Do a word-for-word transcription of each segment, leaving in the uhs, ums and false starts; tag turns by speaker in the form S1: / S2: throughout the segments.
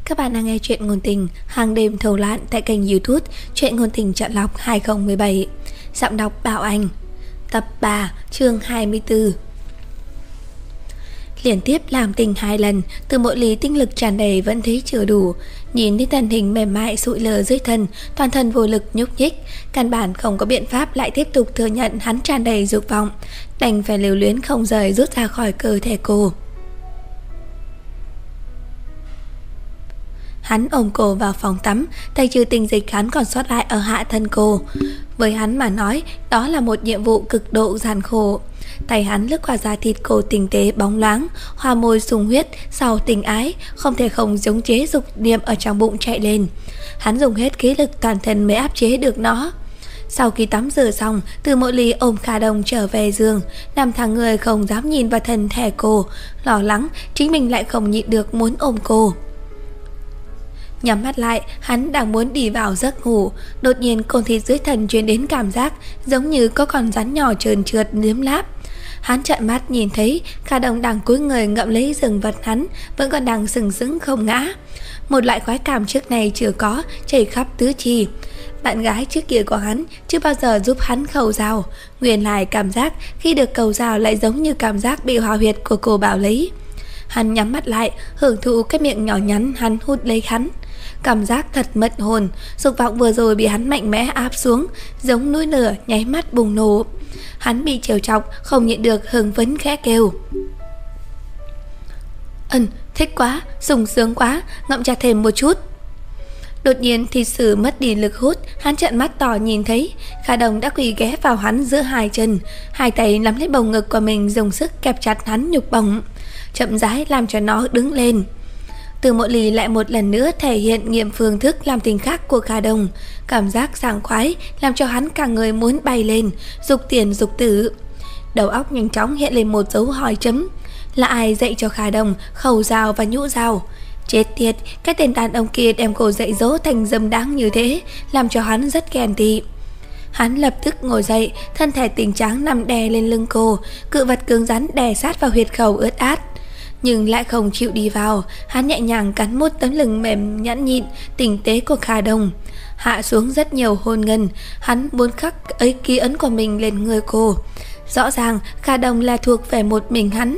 S1: Các bạn đang nghe chuyện ngôn tình hàng đêm thâu lạn tại kênh YouTube Chuyện ngôn tình chọn lọc hai không một bảy. Giọng đọc Bảo Anh. Tập ba, chương hai mươi tư. Liên tiếp làm tình hai lần, Từ Mộ Lý tinh lực tràn đầy vẫn thấy chưa đủ. Nhìn thấy thân hình mềm mại sụi lờ dưới thân, toàn thân vô lực nhúc nhích, căn bản không có biện pháp lại tiếp tục thừa nhận hắn tràn đầy dục vọng, đành phải lưu luyến không rời rút ra khỏi cơ thể cô. Hắn ôm cô vào phòng tắm, tay trừ tình dịch hắn còn sót lại ở hạ thân cô. Với hắn mà nói, đó là một nhiệm vụ cực độ gian khổ. Tay hắn lướt qua da thịt cô tinh tế bóng loáng, hoa môi sung huyết, sau tình ái, không thể không giống chế dục niệm ở trong bụng chạy lên. Hắn dùng hết khí lực toàn thân mới áp chế được nó. Sau khi tắm rửa xong, Từ Mộ Lý ôm Kha Đông trở về giường, nằm thẳng người không dám nhìn vào thân thể cô, lo lắng chính mình lại không nhịn được muốn ôm cô. Nhắm mắt lại, hắn đang muốn đi vào giấc ngủ, đột nhiên côn thịt dưới thân truyền đến cảm giác giống như có con rắn nhỏ trơn trượt liếm láp. Hắn trợn mắt nhìn thấy Kha Đông đang cúi người ngậm lấy rừng vật hắn, vẫn còn đang sừng sững không ngã. Một loại khoái cảm trước này chưa có, chảy khắp tứ chi. Bạn gái trước kia của hắn chưa bao giờ giúp hắn khâu rào, nguyên lại cảm giác khi được cầu rào lại giống như cảm giác bị hòa huyệt của cô Bảo lấy. Hắn nhắm mắt lại, hưởng thụ cái miệng nhỏ nhắn hắn hút lấy hắn. Cảm giác thật mất hồn, dục vọng vừa rồi bị hắn mạnh mẽ áp xuống, giống núi lửa nháy mắt bùng nổ. Hắn bị trêu chọc, không nhịn được hưng phấn khẽ kêu: Ừm, thích quá, sung sướng quá, ngậm chặt thêm một chút. Đột nhiên thịt sử mất đi lực hút, hắn trợn mắt to nhìn thấy Kha Đông đã quỳ ghé vào hắn giữa hai chân, hai tay nắm lấy bầu ngực của mình, dùng sức kẹp chặt hắn nhục bổng, chậm rãi làm cho nó đứng lên. Từ Mộ Lý lại một lần nữa thể hiện nghiệm phương thức làm tình khác của Kha Đông, cảm giác sảng khoái làm cho hắn cả người muốn bay lên, dục tiền dục tử. Đầu óc nhanh chóng hiện lên một dấu hỏi chấm, là ai dạy cho Kha Đông khẩu rào và nhũ rào? Chết tiệt, cái tên đàn ông kia đem cô dạy dỗ thành dâm đáng như thế, làm cho hắn rất ghen tị. Hắn lập tức ngồi dậy, thân thể tinh trắng nằm đè lên lưng cô, cự vật cứng rắn đè sát vào huyệt khẩu ướt át, nhưng lại không chịu đi vào. Hắn nhẹ nhàng cắn một tấm lưng mềm nhẵn nhịn tinh tế của Kha Đông, hạ xuống rất nhiều hôn ngân. Hắn muốn khắc ấy ký ấn của mình lên người cô. Rõ ràng Kha Đông là thuộc về một mình hắn.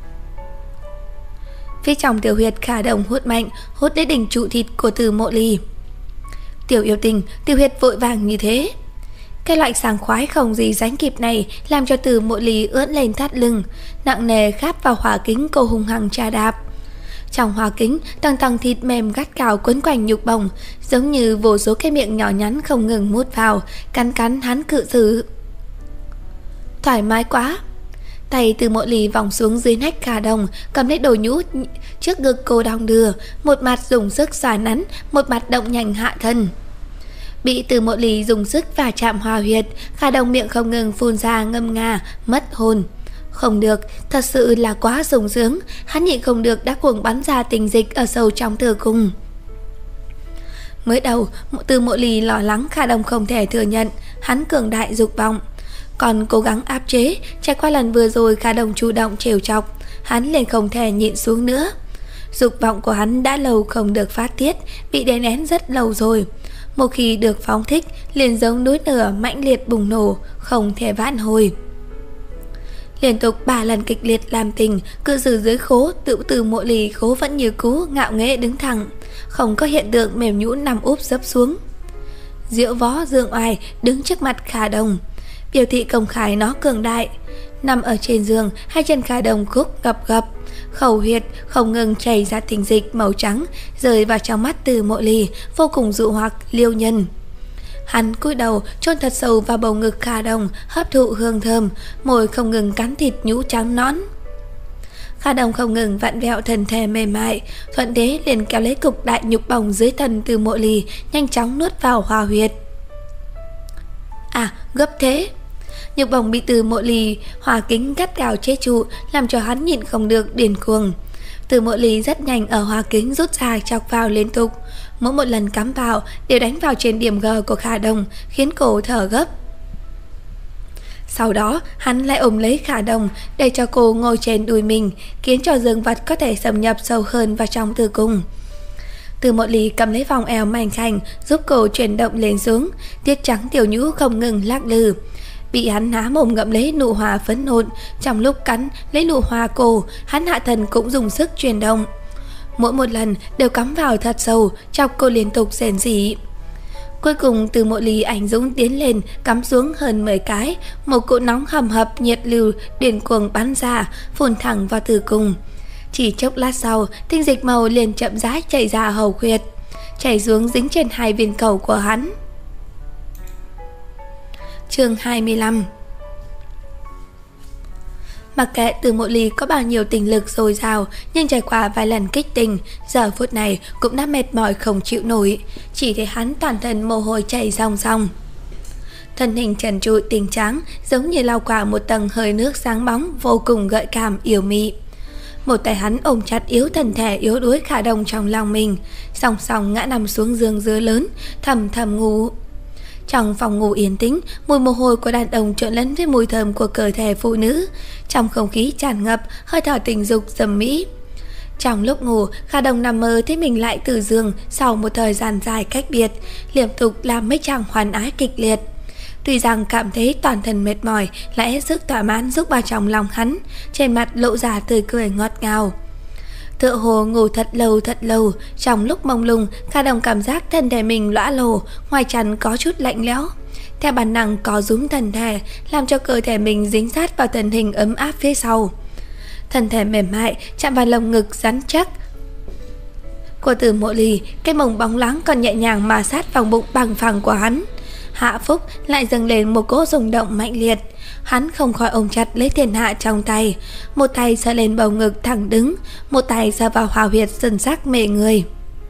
S1: Phía trong tiểu huyệt, Kha Đông hút mạnh, hút đến đỉnh trụ thịt của Từ Mộ Lý. Tiểu yêu tình, tiểu huyệt vội vàng như thế. Cái loại sảng khoái không gì sánh kịp này làm cho Từ Mộ Lý ưỡn lên thắt lưng, nặng nề kháp vào hỏa kính cô hung hăng trà đạp. Trong hỏa kính, tầng tầng thịt mềm gắt gao quấn quanh nhục bồng, giống như vô số cái miệng nhỏ nhắn không ngừng mút vào, cắn cắn hắn cự xử. Thoải mái quá. Tay Từ Mộ Lý vòng xuống dưới nách Kha Đông, cầm lấy đồ nhũ trước ngực cô đong đưa, một mặt dùng sức xoa nắn, một mặt động nhanh hạ thân. Bị Từ Mộ Lý dùng sức và chạm hòa huyệt, Kha Đông miệng không ngừng phun ra ngâm nga, mất hồn. Không được, thật sự là quá sung sướng, hắn nhịn không được đã cuồng bắn ra tình dịch ở sâu trong tử cung. Mới đầu, Từ Mộ Lý lo lắng Kha Đông không thể thừa nhận hắn cường đại dục vọng, còn cố gắng áp chế. Trải qua lần vừa rồi Kha Đông chủ động trêu chọc, hắn liền không thể nhịn xuống nữa. Dục vọng của hắn đã lâu không được phát tiết, bị đè nén rất lâu rồi. Một khi được phóng thích, liền giống núi lửa mãnh liệt bùng nổ, không thể vãn hồi. Liên tục ba lần kịch liệt làm tình, cự xử dưới khố, tự Từ Mộ Lý khố vẫn như cũ ngạo nghễ đứng thẳng, không có hiện tượng mềm nhũn nằm úp dấp xuống. Diễu võ dương oai đứng trước mặt Kha Đông, biểu thị công khai nó cường đại. Nằm ở trên giường, hai chân Kha Đông khúc gập gập, khẩu huyệt không ngừng chảy ra tình dịch màu trắng rơi vào trong mắt Từ Mộ Lý, vô cùng dụ hoặc liêu nhân. Hắn cúi đầu chôn thật sâu vào bầu ngực Kha Đông, hấp thụ hương thơm, môi không ngừng cắn thịt nhũ trắng nõn. Kha Đông không ngừng vặn vẹo thân thể mềm mại, thuận thế liền kéo lấy cục đại nhục bồng dưới thân Từ Mộ Lý, nhanh chóng nuốt vào hòa huyệt. À, gấp thế. Nhục bồng bị Từ Mộ Lý hòa kính gắt gao chế trụ, làm cho hắn nhịn không được điên cuồng. Từ Mộ Lý rất nhanh ở hòa kính rút ra chọc vào liên tục, mỗi một lần cắm vào đều đánh vào trên điểm G của Kha Đông, khiến cô thở gấp. Sau đó hắn lại ôm lấy Kha Đông để cho cô ngồi trên đùi mình, khiến cho dương vật có thể xâm nhập sâu hơn vào trong tử cung. Từ Mộ Ly cầm lấy vòng eo mảnh khảnh, giúp cô chuyển động lên xuống, tiết trắng tiểu nhũ không ngừng lắc lư. Bị hắn há mồm ngậm lấy nụ hoa phấn nộn, trong lúc cắn lấy nụ hoa cổ, hắn hạ thân cũng dùng sức chuyển động. Mỗi một lần đều cắm vào thật sâu, chọc cô liên tục rền rỉ. Cuối cùng Từ Mộ Ly anh dũng tiến lên, cắm xuống hơn mười cái, một cỗ nóng hầm hập nhiệt lưu điên cuồng bắn ra, phun thẳng vào tử cung. Chỉ chốc lát sau, tinh dịch màu liền chậm rãi chảy ra hầu huyệt, chảy xuống dính trên hai viên cầu của hắn. Chương hai mươi lăm. Mặc kệ Từ Mộ Ly có bao nhiêu tình lực dồi dào, nhưng trải qua vài lần kích tình, giờ phút này cũng đã mệt mỏi không chịu nổi, chỉ thấy hắn toàn thân mồ hôi chảy ròng ròng. Thân hình trần trụi tinh trắng, giống như lau qua một tầng hơi nước sáng bóng, vô cùng gợi cảm yếu mị. Một tay hắn ôm chặt yếu thân thể yếu đuối Khả Đông trong lòng mình, song song ngã nằm xuống giường dứa lớn, thầm thầm ngủ. Trong phòng ngủ yên tĩnh, mùi mồ hôi của đàn ông trộn lẫn với mùi thơm của cơ thể phụ nữ, trong không khí tràn ngập hơi thở tình dục dầm mỹ. Trong lúc ngủ, Khả Đông nằm mơ thấy mình lại từ giường sau một thời gian dài cách biệt, liên tục làm mấy chàng hoan ái kịch liệt. Tuy rằng cảm thấy toàn thân mệt mỏi, lại hết sức thỏa mãn rúc vào trong lòng hắn, trên mặt lộ ra tươi cười ngọt ngào. Tựa hồ ngủ thật lâu thật lâu, trong lúc mông lung, Khả Đông cảm giác thân thể mình lõa lồ, ngoài chăn có chút lạnh lẽo. Theo bản năng có rúm thân thể, làm cho cơ thể mình dính sát vào thân hình ấm áp phía sau. Thân thể mềm mại chạm vào lồng ngực rắn chắc của Từ Mộ Ly, cái mông bóng loáng còn nhẹ nhàng mà sát vào bụng bằng phẳng của hắn. Hạ phúc lại dâng lên một cỗ rung động mạnh liệt. Hắn không khỏi ôm chặt lấy thiên hạ trong tay, một tay sờ lên bầu ngực thẳng đứng, một tay sờ vào hào huyệt sần sắc mê người.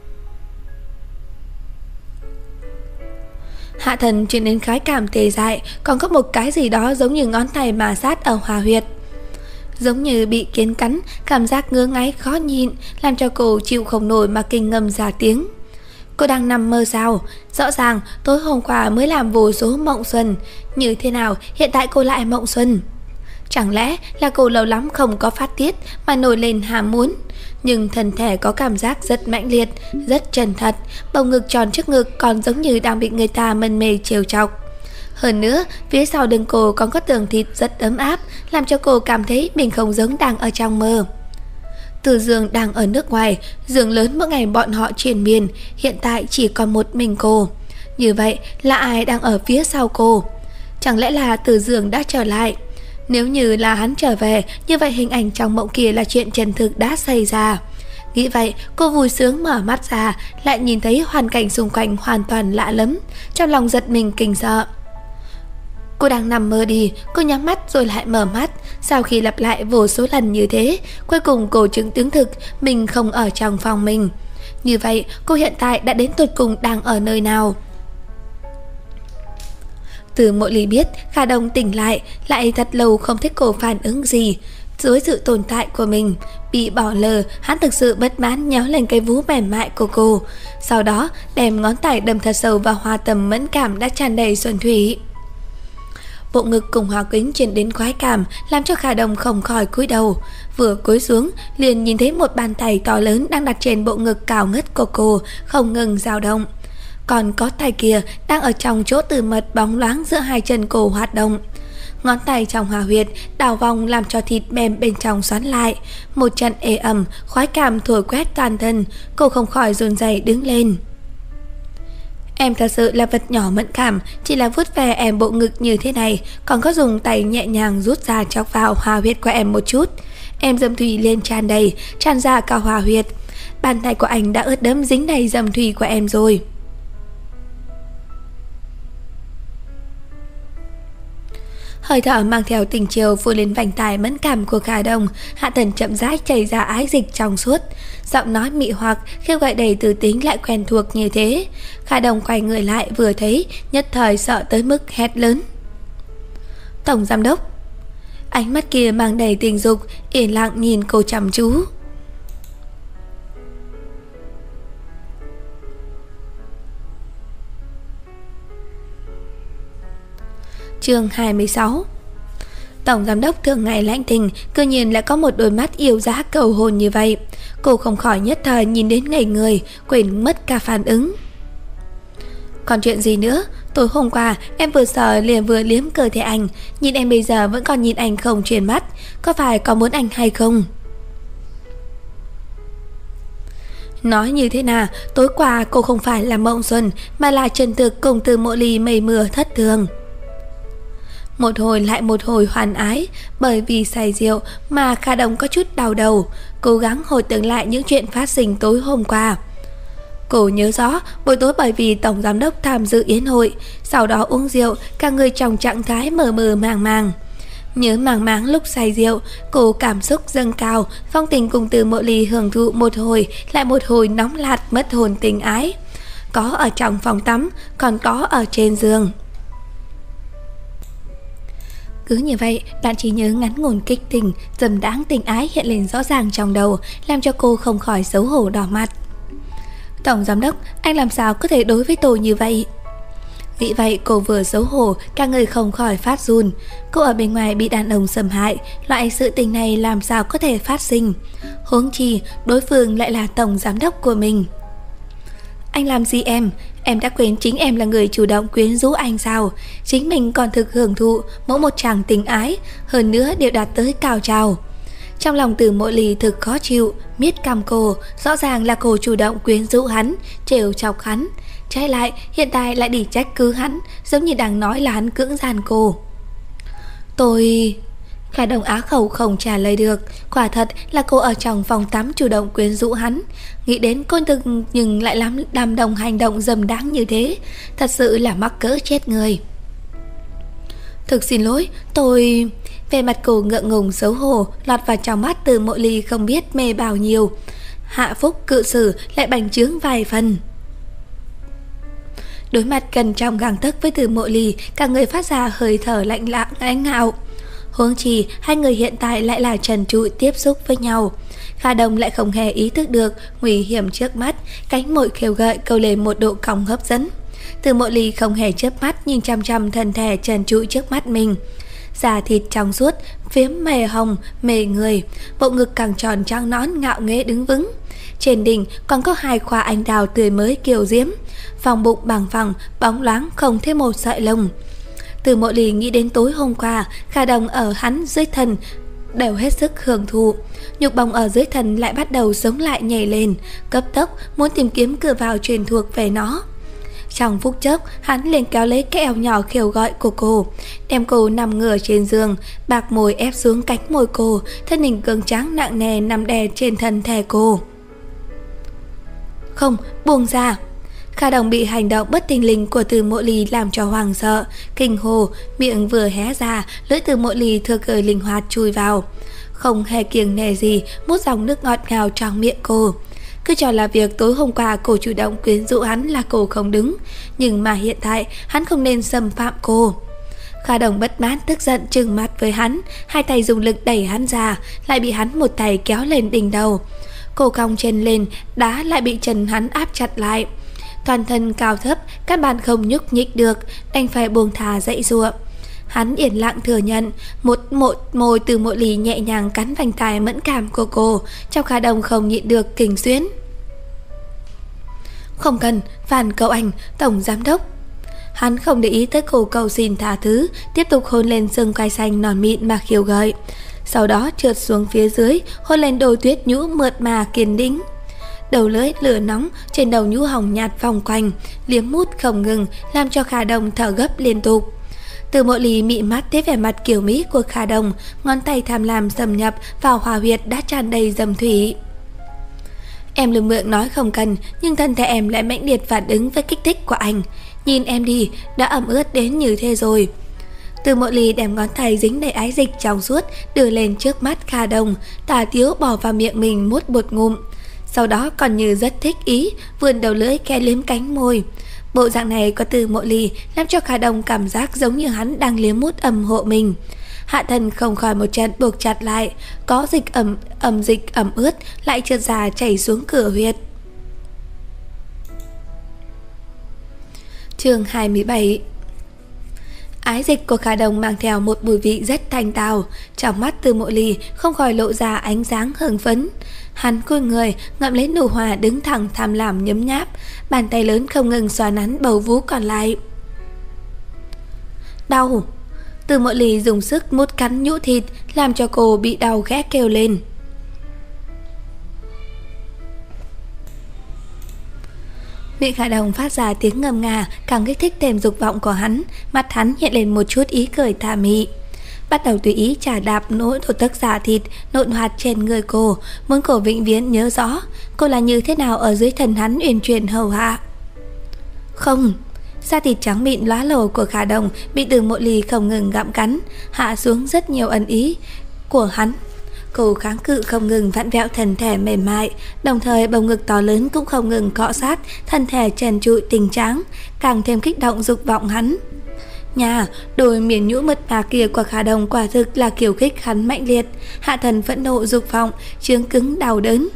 S1: Hạ thần chuyển đến khái cảm tê dại, còn có một cái gì đó giống như ngón tay mà sát ở hòa huyệt, giống như bị kiến cắn, cảm giác ngứa ngáy khó nhịn, làm cho cô chịu không nổi mà kinh ngâm ra tiếng. Cô đang nằm mơ sao? Rõ ràng tối hôm qua mới làm vô số mộng xuân, như thế nào hiện tại cô lại mộng xuân? Chẳng lẽ là cô lâu lắm không có phát tiết mà nổi lên ham muốn? Nhưng thân thể có cảm giác rất mãnh liệt, rất chân thật, bầu ngực tròn trước ngực còn giống như đang bị người ta mân mê trêu chọc. Hơn nữa, phía sau lưng cô còn có tường thịt rất ấm áp, làm cho cô cảm thấy mình không giống đang ở trong mơ. Từ giường đang ở nước ngoài, giường lớn mỗi ngày bọn họ triền miên, hiện tại chỉ còn một mình cô. Như vậy là ai đang ở phía sau cô? Chẳng lẽ là Từ giường đã trở lại? Nếu như là hắn trở về, như vậy hình ảnh trong mộng kia là chuyện chân thực đã xảy ra. Nghĩ vậy, cô vui sướng mở mắt ra, lại nhìn thấy hoàn cảnh xung quanh hoàn toàn lạ lắm, trong lòng giật mình kinh sợ. Cô đang nằm mơ đi, cô nhắm mắt rồi lại mở mắt. Sau khi lặp lại vô số lần như thế, cuối cùng cô chứng chứng thực mình không ở trong phòng mình. Như vậy, cô hiện tại đã đến tột cùng đang ở nơi nào? Từ Mộ Ly biết Khả Đông tỉnh lại, lại thật lâu không thấy cô phản ứng gì. Dưới sự tồn tại của mình bị bỏ lờ, hắn thực sự bất mãn nhéo lên cái vú mềm mại của cô, sau đó đem ngón tay đâm thật sâu vào hoa tầm mẫn cảm đã tràn đầy xuân thủy. Bộ ngực cùng hòa kính truyền đến khoái cảm, làm cho Khả Đông không khỏi cúi đầu. Vừa cúi xuống, liền nhìn thấy một bàn tay to lớn đang đặt trên bộ ngực cao ngất của cô, không ngừng dao động. Còn có tay kia đang ở trong chỗ từ mật bóng loáng giữa hai chân cô hoạt động. Ngón tay trong hòa huyệt đảo vòng làm cho thịt mềm bên trong xoắn lại. Một trận ê ẩm, khoái cảm thổi quét toàn thân, cô không khỏi run rẩy đứng lên. Em thật sự là vật nhỏ mẫn cảm, chỉ là vuốt ve em bộ ngực như thế này, còn có dùng tay nhẹ nhàng rút ra chọc vào hòa huyệt của em một chút. Em dâm thủy lên tràn đầy, tràn ra cả hòa huyệt. Bàn tay của anh đã ướt đẫm dính đầy dâm thủy của em rồi. Hơi thở mang theo tình chiều phủ lên vành tai mẫn cảm của Khả Đông. Hạ thần chậm rãi chảy ra ái dịch trong suốt, giọng nói mị hoặc kêu gọi đầy từ tính lại quen thuộc như thế. Khả Đông quay người lại vừa thấy, nhất thời sợ tới mức hét lớn: Tổng giám đốc! Ánh mắt kia mang đầy tình dục, yên lặng nhìn cô chăm chú. Chương hai mươi sáu. Tổng giám đốc thường ngày lãnh tình, cơ nhiên lại có một đôi mắt yêu giá cầu hồn như vậy. Cô không khỏi nhất thời nhìn đến ngây người, quên mất cả phản ứng. Còn chuyện gì nữa? Tối hôm qua em vừa sợ liền vừa liếm cơ thể anh, nhìn em bây giờ vẫn còn nhìn anh không chuyển mắt, có phải có muốn anh hay không? Nói như thế nào, tối qua cô không phải là mộng xuân, mà là Trần Thực cùng Từ Mộ Ly mây mưa thất thường. Một hồi lại một hồi hoan ái, bởi vì say rượu mà Kha Đồng có chút đau đầu, cố gắng hồi tưởng lại những chuyện phát sinh tối hôm qua. Cô nhớ rõ buổi tối bởi vì tổng giám đốc tham dự yến hội, sau đó uống rượu, cả người trong trạng thái mờ mờ màng màng. Nhớ màng máng lúc say rượu, cô cảm xúc dâng cao, phong tình cùng Từ Mộ Ly hưởng thụ một hồi lại một hồi nóng lạt mất hồn tình ái. Có ở trong phòng tắm, còn có ở trên giường. Cứ như vậy, đoạn trí nhớ ngắn ngủn kích tình, dầm đáng tình ái hiện lên rõ ràng trong đầu, làm cho cô không khỏi xấu hổ đỏ mặt. Tổng giám đốc, anh làm sao có thể đối với tôi như vậy? Nghĩ vậy cô vừa xấu hổ, cả người không khỏi phát run. Cô ở bên ngoài bị đàn ông xâm hại, loại sự tình này làm sao có thể phát sinh? Huống chi, đối phương lại là tổng giám đốc của mình. Anh làm gì em? Em đã quên chính em là người chủ động quyến rũ anh sao? Chính mình còn thực hưởng thụ mỗi một chàng tình ái, hơn nữa đều đạt tới cao trào. Trong lòng Từ Mộ Ly thực khó chịu, miết cằm cô, rõ ràng là cô chủ động quyến rũ hắn, trêu chọc hắn. Trái lại, hiện tại lại đi trách cứ hắn, giống như đang nói là hắn cưỡng gian cô. Tôi... Kha Đồng á khẩu không trả lời được. Quả thật là cô ở trong phòng tắm chủ động quyến rũ hắn. Nghĩ đến cô từng nhưng lại lắm đam đồng hành động dầm đáng như thế, thật sự là mắc cỡ chết người. Thực xin lỗi, tôi... Về mặt cô ngượng ngùng xấu hổ, lọt vào trong mắt Từ Mộ Ly không biết mê bao nhiêu. Hạ phúc cự xử lại bành trướng vài phần. Đối mặt gần trong gang tấc với Từ Mộ Ly, cả người phát ra hơi thở lạnh lẽo lãnh ngạo. Huống chi hai người hiện tại lại là trần trụi tiếp xúc với nhau. Kha Đồng lại không hề ý thức được nguy hiểm trước mắt, cánh môi khêu gợi câu lên một độ cong hấp dẫn. Từ Mộ Ly không hề chớp mắt nhìn chăm chăm thân thể trần trụi trước mắt mình. Da thịt trong suốt, phiếm mề hồng, mề người, bộ ngực càng tròn trắng nõn ngạo nghễ đứng vững. Trên đỉnh còn có hai khoa anh đào tươi mới kiều diễm, vòng bụng bằng phẳng, bóng loáng không thêm một sợi lông. Từ Mộ Ly nghĩ đến tối hôm qua, Kha Đồng ở hắn dưới thân đều hết sức hưởng thụ, nhục bóng ở dưới thân lại bắt đầu sống lại nhảy lên, cấp tốc muốn tìm kiếm cửa vào truyền thuộc về nó. Trong phút chốc, hắn liền kéo lấy cái eo nhỏ khều gọi của cô, đem cô nằm ngửa trên giường, bạc môi ép xuống cánh môi cô, thân hình cường tráng nặng nề nằm đè trên thân thể cô. Không, buông ra. Kha Đồng bị hành động bất thình lình của Từ Mộ Ly làm cho hoảng sợ, kinh hồ, miệng vừa hé ra, lưỡi Từ Mộ Ly thừa cơ linh hoạt chui vào, không hề kiêng nể gì, mút dòng nước ngọt ngào trong miệng cô. Cứ cho là việc tối hôm qua cô chủ động quyến rũ hắn là cô không đứng, nhưng mà hiện tại hắn không nên xâm phạm cô. Kha Đồng bất mãn tức giận trừng mắt với hắn, hai tay dùng lực đẩy hắn ra, lại bị hắn một tay kéo lên đỉnh đầu. Cô cong chân lên, đá lại bị chân hắn áp chặt lại. Toàn thân cao thấp, các bạn không nhúc nhích được, đành phải buông thả dãy giụa. Hắn yên lặng thừa nhận, một một môi Từ Mộ Ly nhẹ nhàng cắn vành tai mẫn cảm của cô, trong Kha Đồng không nhịn được kinh xuyến. Không cần, phản cầu anh, tổng giám đốc. Hắn không để ý tới cô cầu xin tha thứ, tiếp tục hôn lên xương quai xanh non mịn mà khiêu gợi. Sau đó trượt xuống phía dưới, hôn lên đôi tuyết nhũ mượt mà kiên định. Đầu lưỡi lửa nóng trên đầu nhũ hồng nhạt vòng quanh, liếm mút không ngừng, làm cho Kha Đồng thở gấp liên tục. Từ Mộ Ly mị mắt thấy vẻ mặt kiểu mỹ của Kha Đồng, ngón tay tham lam xâm nhập vào hỏa huyệt đã tràn đầy dầm thủy. Em lừa miệng nói không cần, nhưng thân thể em lại mãnh liệt phản ứng với kích thích của anh. Nhìn em đi, đã ẩm ướt đến như thế rồi. Từ Mộ Ly đem ngón tay dính đầy ái dịch trong suốt đưa lên trước mắt Kha Đồng, tà tiếu bỏ vào miệng mình mút một ngụm. Sau đó còn như rất thích ý, vươn đầu lưỡi kẽ liếm cánh môi. Bộ dạng này của Từ Mộ Ly làm cho Kha Đồng cảm giác giống như hắn đang liếm mút ẩm hộ mình. Hạ thân không khỏi một trận buộc chặt lại, có dịch ẩm ẩm dịch ẩm ướt lại trượt ra chảy xuống cửa huyệt. Chương hai mươi bảy. Ái dịch của Khả Đồng mang theo một mùi vị rất thanh tao. Trong mắt Từ Mộ Ly không khỏi lộ ra ánh sáng hưng phấn. Hắn cúi người ngậm lấy nụ hoa đứng thẳng tham lam nhấm nháp, bàn tay lớn không ngừng xoa nắn bầu vú còn lại. Đau! Từ Mộ Ly dùng sức mút cắn nhũ thịt, làm cho cô bị đau khẽ kêu lên. Miệng Khả Đồng phát ra tiếng ngâm nga, càng kích thích thêm dục vọng của hắn. Mặt hắn hiện lên một chút ý cười tà mị, bắt đầu tùy ý chà đạp nỗi đổ tức giả thịt nộn hoạt trên người cô, muốn cô vĩnh viễn nhớ rõ cô là như thế nào ở dưới thân hắn uyển chuyển hầu hạ. Không! Da thịt trắng mịn lóa lổ của Khả Đồng bị Từ Mộ Ly không ngừng gặm cắn, hạ xuống rất nhiều ẩn ý của hắn. Cô kháng cự không ngừng vặn vẹo thân thể mềm mại, đồng thời bầu ngực to lớn cũng không ngừng cọ sát thân thể trần trụi tinh tráng, càng thêm kích động dục vọng hắn. Nhà, đôi miền nhũ mượt mà kia của Khả Đồng quả thực là kiều khích hắn mạnh liệt, hạ thần phẫn nộ dục vọng, chướng cứng đau đớn.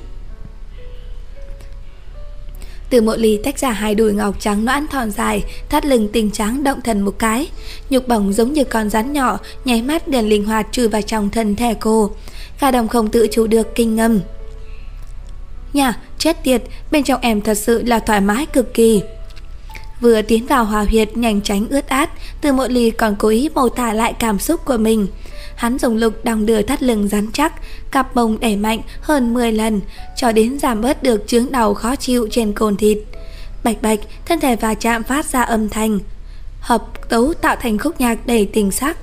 S1: Từ Mộ Ly tách ra hai đùi ngọc trắng nõn thon dài, thắt lưng tinh trắng động thần một cái, nhục bổng giống như con rắn nhỏ, nháy mắt liền linh hoạt chui vào trong thân thể cô. Khả Đồng không tự chủ được kinh ngâm. Nhà, chết tiệt, bên trong em thật sự là thoải mái cực kỳ. Vừa tiến vào hòa huyệt nhanh tránh ướt át, Từ Mộ Ly còn cố ý mô tả lại cảm xúc của mình. Hắn dùng lực đong đưa thắt lưng rắn chắc, cặp mông đẩy mạnh hơn mười lần, cho đến giảm bớt được chướng đau khó chịu trên cồn thịt. Bạch bạch, thân thể va chạm phát ra âm thanh, hợp tấu tạo thành khúc nhạc đầy tình sắc.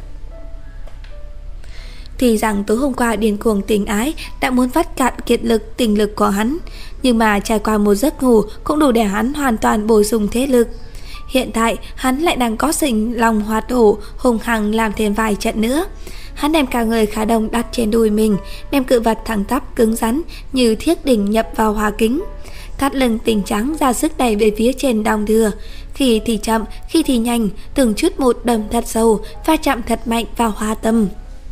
S1: Thì rằng tối hôm qua điên cuồng tình ái đã muốn vắt cạn kiệt lực tình lực của hắn, nhưng mà trải qua một giấc ngủ cũng đủ để hắn hoàn toàn bổ sung thế lực. Hiện tại hắn lại đang có sinh lòng hoạt hổ, hùng hằng làm thêm vài trận nữa. Hắn đem cả người Khả Đồng đặt trên đùi mình, đem cự vật thẳng tắp cứng rắn như thiết đỉnh nhập vào hòa kính. Thắt lưng tinh trắng ra sức đẩy về phía trên đong đưa, khi thì chậm, khi thì nhanh, từng chút một đâm thật sâu, va chạm thật mạnh vào hoa tâm.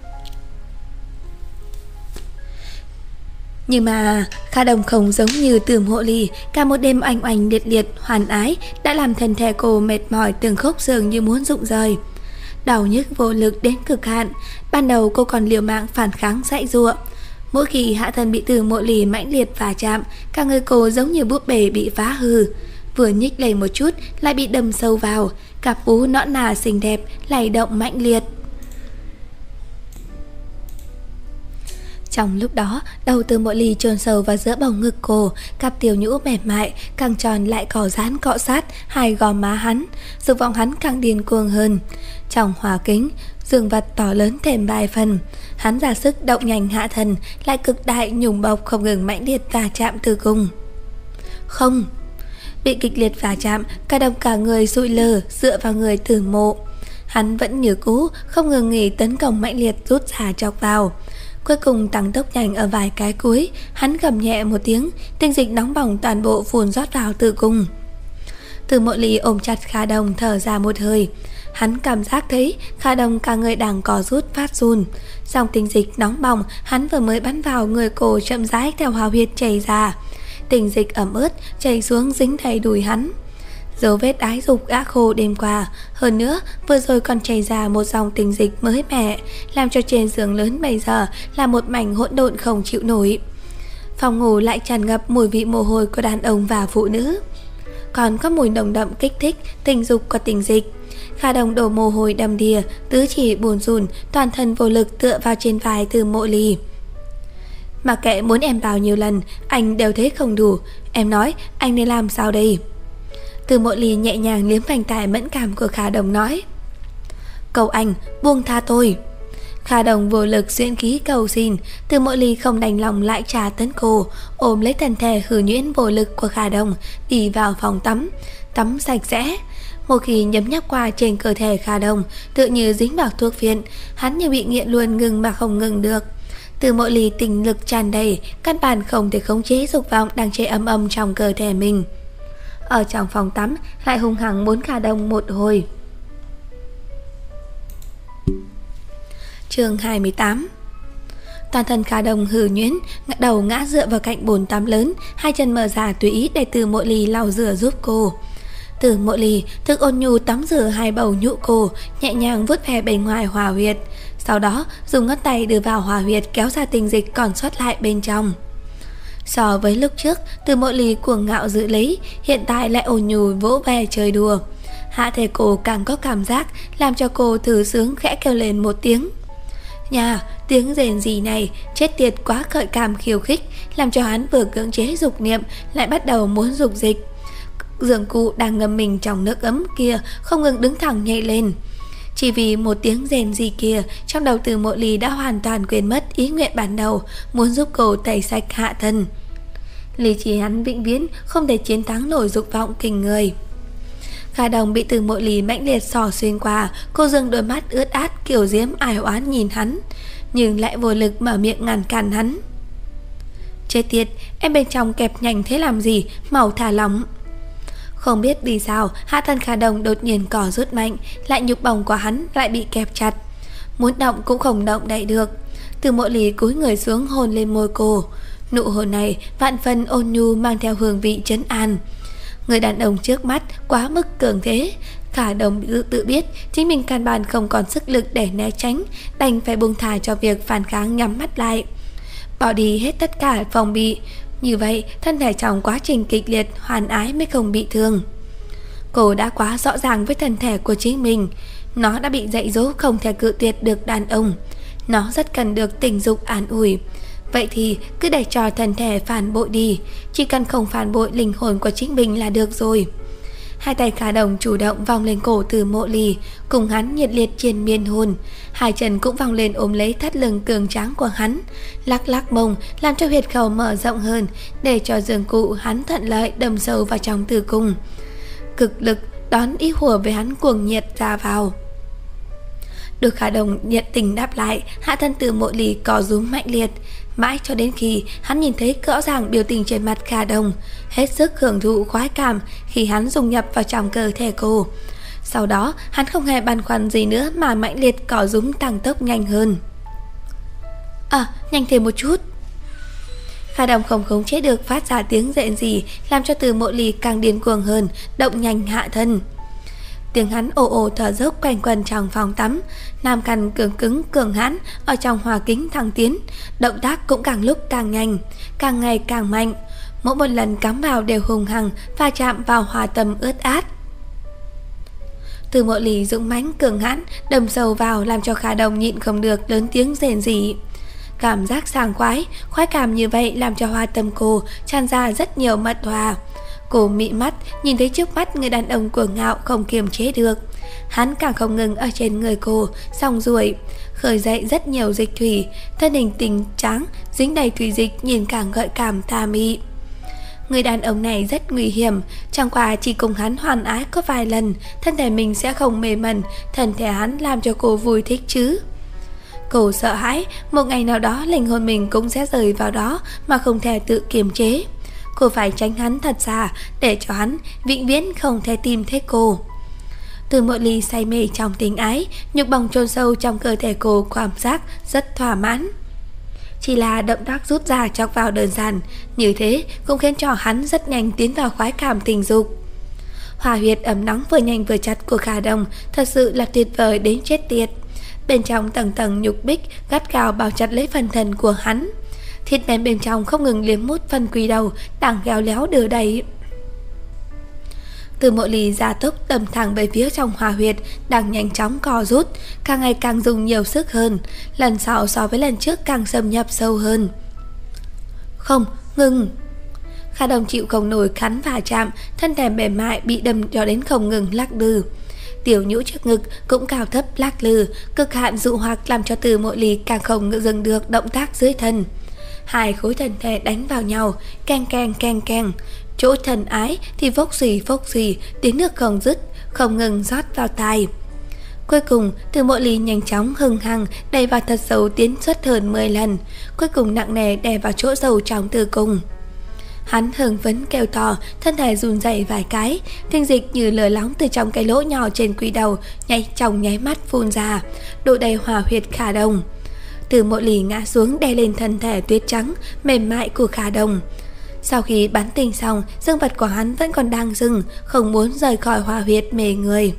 S1: Nhưng mà Khả Đồng không giống như Từ Mộ Ly, cả một đêm oanh oanh liệt liệt hoàn ái đã làm thân thể cô mệt mỏi từng khúc xương như muốn rụng rời. Đau nhức vô lực đến cực hạn, ban đầu cô còn liều mạng phản kháng dãy giụa. Mỗi khi hạ thân bị Từ Mộ Ly mãnh liệt va chạm, cả người cô giống như búp bể bị phá hư, vừa nhích lên một chút lại bị đâm sâu vào, cặp vú nõn nà xinh đẹp lay động mãnh liệt. Trong lúc đó, đầu Từ Mộ Ly chôn sâu vào giữa bầu ngực cô, cặp tiểu nhũ mềm mại càng tròn lại cỏ rán cọ sát hai gò má hắn, dục vọng hắn càng điên cuồng hơn. Trong hòa kính, dương vật to lớn thêm vài phần, hắn ra sức động nhanh hạ thần, lại cực đại nhùng bọc không ngừng mãnh liệt va chạm từ cùng. Không! Bị kịch liệt va chạm, Khả Đồng cả người sụi lờ dựa vào người Từ Mộ. Hắn vẫn như cũ, không ngừng nghỉ tấn công mãnh liệt rút ra chọc vào. Cuối cùng tăng tốc nhanh ở vài cái cuối, hắn gầm nhẹ một tiếng, tinh dịch nóng bỏng toàn bộ phun rót vào tử cung. Từ Mộ Ly ôm chặt Khả Đồng thở ra một hơi. Hắn cảm giác thấy Khả Đồng cả người đang co rút phát run. Dòng tinh dịch nóng bỏng hắn vừa mới bắn vào người cô chậm rãi theo hào huyệt chảy ra. Tinh dịch ẩm ướt chảy xuống dính đầy đùi hắn. Dấu vết ái dục đã khô đêm qua, hơn nữa vừa rồi còn chảy ra một dòng tinh dịch mới mẻ, làm cho trên giường lớn bây giờ là một mảnh hỗn độn không chịu nổi. Phòng ngủ lại tràn ngập mùi vị mồ hôi của đàn ông và phụ nữ, còn có mùi nồng đậm kích thích tình dục của tinh dịch. Khả Đồng đổ mồ hôi đầm đìa, tứ chỉ buồn rùn, toàn thân vô lực tựa vào trên vai Từ Mộ Ly. Mà kệ muốn em bao nhiêu lần, anh đều thấy không đủ. Em nói anh nên làm sao đây? Từ Mộ Ly nhẹ nhàng liếm vành tai mẫn cảm của Khả Đồng nói. Cầu anh, buông tha tôi. Khả Đồng vô lực xuyễn khí cầu xin. Từ Mộ Ly không đành lòng lại trả tấn cô, ôm lấy thân thể hư nhuyễn vô lực của Khả Đồng, đi vào phòng tắm. Tắm sạch sẽ. Một khi nhấm nháp qua trên cơ thể Khả Đồng, tự như dính vào thuốc phiện, hắn như bị nghiện luôn, ngừng mà không ngừng được. Từ Mộ Ly tình lực tràn đầy, căn bản không thể khống chế dục vọng đang chảy âm âm trong cơ thể mình. Ở trong phòng tắm lại hung hăng muốn Khả Đồng một hồi. Chương hai mươi tám. Toàn thân Khả Đồng hừ nhuyễn, đầu ngã dựa vào cạnh bồn tắm lớn, hai chân mở ra tùy ý để Từ Mộ Ly lau rửa giúp cô. Từ Mộ Lì thức ôn nhu tắm rửa hai bầu nhũ cổ, nhẹ nhàng vuốt ve bên ngoài hỏa huyệt, sau đó dùng ngón tay đưa vào hỏa huyệt kéo ra tinh dịch còn sót lại bên trong. So với lúc trước, Từ Mộ Lì cuồng ngạo giữ lấy, hiện tại lại ôn nhu vỗ về chơi đùa. Hạ thể cô càng có cảm giác làm cho cô thử sướng khẽ kêu lên một tiếng. Nhà, tiếng rền gì này, chết tiệt quá gợi cảm khiêu khích, làm cho hắn vừa cưỡng chế dục niệm lại bắt đầu muốn dục dịch. Giường cụ đang ngâm mình trong nước ấm kia không ngừng đứng thẳng nhảy lên. Chỉ vì một tiếng rền gì kia, trong đầu Từ Mộ Lì đã hoàn toàn quên mất ý nguyện ban đầu, muốn giúp cô tẩy sạch hạ thân. Lý trí hắn vĩnh viễn không thể chiến thắng nổi dục vọng kinh người. Khả Đồng bị Từ Mộ Lì mãnh liệt xỏ xuyên qua, cô dừng đôi mắt ướt át kiểu diễm ai oán nhìn hắn, nhưng lại vô lực mở miệng ngăn cản hắn. Chết tiệt, em bên trong kẹp nhanh thế làm gì, mau thả lỏng. Không biết vì sao, hạ thân Khả Đồng đột nhiên cỏ rút mạnh, lại nhục bồng của hắn lại bị kẹp chặt. Muốn động cũng không động đậy được. Từ Mộ Lì cúi người xuống hôn lên môi cô. Nụ hôn này vạn phần ôn nhu mang theo hương vị trấn an. Người đàn ông trước mắt quá mức cường thế. Khả Đồng tự, tự biết chính mình căn bản không còn sức lực để né tránh, đành phải buông thả cho việc phản kháng, nhắm mắt lại, bỏ đi hết tất cả phòng bị. Như vậy thân thể trong quá trình kịch liệt hoàn ái mới không bị thương. Cô đã quá rõ ràng với thân thể của chính mình. Nó đã bị dạy dỗ không thể cự tuyệt được đàn ông. Nó rất cần được tình dục an ủi. Vậy thì cứ để cho thân thể phản bội đi, chỉ cần không phản bội linh hồn của chính mình là được rồi. Hai tay Khả Đồng chủ động vòng lên cổ Từ Mộ Lì, cùng hắn nhiệt liệt triền miên hôn. Hai chân cũng vòng lên ôm lấy thắt lưng cường tráng của hắn, lắc lắc mông làm cho huyệt khẩu mở rộng hơn, để cho giường cụ hắn thuận lợi đâm sâu vào trong tử cung. Cực lực đón ý hùa với hắn cuồng nhiệt ra vào. Được Khả Đồng nhiệt tình đáp lại, hạ thân Từ Mộ Lì co rúm mạnh liệt, mãi cho đến khi hắn nhìn thấy rõ ràng biểu tình trên mặt Khả Đồng, hết sức hưởng thụ khoái cảm khi hắn dung nhập vào trong cơ thể cô. Sau đó hắn không hề băn khoăn gì nữa mà mạnh liệt cỏ rúm tăng tốc nhanh hơn. À, nhanh thêm một chút. Khả Đồng không khống chế được phát ra tiếng rện gì, làm cho Từ Mộ Lì càng điên cuồng hơn, động nhanh hạ thân. Tiếng hắn ồ ồ thở dốc quanh quần trong phòng tắm. Nam căn cường cứng cường hãn ở trong hòa kính thăng tiến, động tác cũng càng lúc càng nhanh, càng ngày càng mạnh. Mỗi một lần cắm vào đều hùng hăng, va chạm vào hòa tâm ướt át. Từ Mộ Lì dũng mãnh cường hãn đâm sâu vào, làm cho Khả Đồng nhịn không được lớn tiếng rền rỉ. Cảm giác sảng khoái, khoái cảm như vậy làm cho hoa tâm cô tràn ra rất nhiều mật hòa. Cô mị mắt nhìn thấy trước mắt người đàn ông cuồng ngạo không kiềm chế được. Hắn càng không ngừng ở trên người cô song ruổi, khởi dậy rất nhiều dịch thủy, thân hình tình tráng dính đầy thủy dịch, nhìn càng gợi cảm tà mị. Người đàn ông này rất nguy hiểm, chẳng qua chỉ cùng hắn hoàn ái có vài lần, thân thể mình sẽ không mê mẩn, thân thể hắn làm cho cô vui thích chứ. Cô sợ hãi một ngày nào đó linh hồn mình cũng sẽ rời vào đó mà không thể tự kiềm chế. Cô phải tránh hắn thật xa, để cho hắn vĩnh viễn không thể tìm thấy cô. Từ Mộ Lì say mê trong tình ái, nhục bồng chôn sâu trong cơ thể cô, cảm giác rất thỏa mãn. Chỉ là động tác rút ra chọc vào đơn giản, như thế cũng khiến cho hắn rất nhanh tiến vào khoái cảm tình dục. Hỏa huyệt ấm nóng vừa nhanh vừa chặt của Khả Đồng thật sự là tuyệt vời đến chết tiệt. Bên trong tầng tầng nhục bích gắt gao bao chặt lấy phần thân của hắn. Thịt mềm bên trong không ngừng liếm mút phần quỳ đầu đang ghéo léo đưa đẩy. Từ Mộ Lì ra tốc tầm thẳng về phía trong hỏa huyệt đang nhanh chóng co rút, càng ngày càng dùng nhiều sức hơn, lần sau so với lần trước càng xâm nhập sâu hơn. Không, ngừng. Khả Đồng chịu không nổi cắn và chạm, thân thể mềm mại bị đâm cho đến không ngừng lắc lư. Tiểu nhũ trước ngực cũng cao thấp lắc lư, cực hạn dụ hoặc làm cho Từ Mộ Lì càng không dừng được động tác dưới thân. Hai khối thân thể đánh vào nhau, keng keng keng keng. Chỗ thần ái thì vốc xì vốc xì, tiếng nước không dứt, không ngừng rót vào tai. Cuối cùng Từ Mộ Lì nhanh chóng hừng hăng đẩy vào thật sâu, tiến suất hơn mười lần, cuối cùng nặng nề đè vào chỗ sâu trong tử cung. Hắn hưng phấn kêu to, thân thể run rẩy vài cái, tinh dịch như lửa nóng từ trong cái lỗ nhỏ trên quỳ đầu nhảy trong nháy mắt phun ra, đổ đầy hỏa huyệt Khả Đồng. Từ Mộ Lì ngã xuống đè lên thân thể tuyết trắng mềm mại của Khả Đồng. Sau khi bắn tinh xong, dương vật của hắn vẫn còn đang dừng, không muốn rời khỏi Hoa huyệt mê người.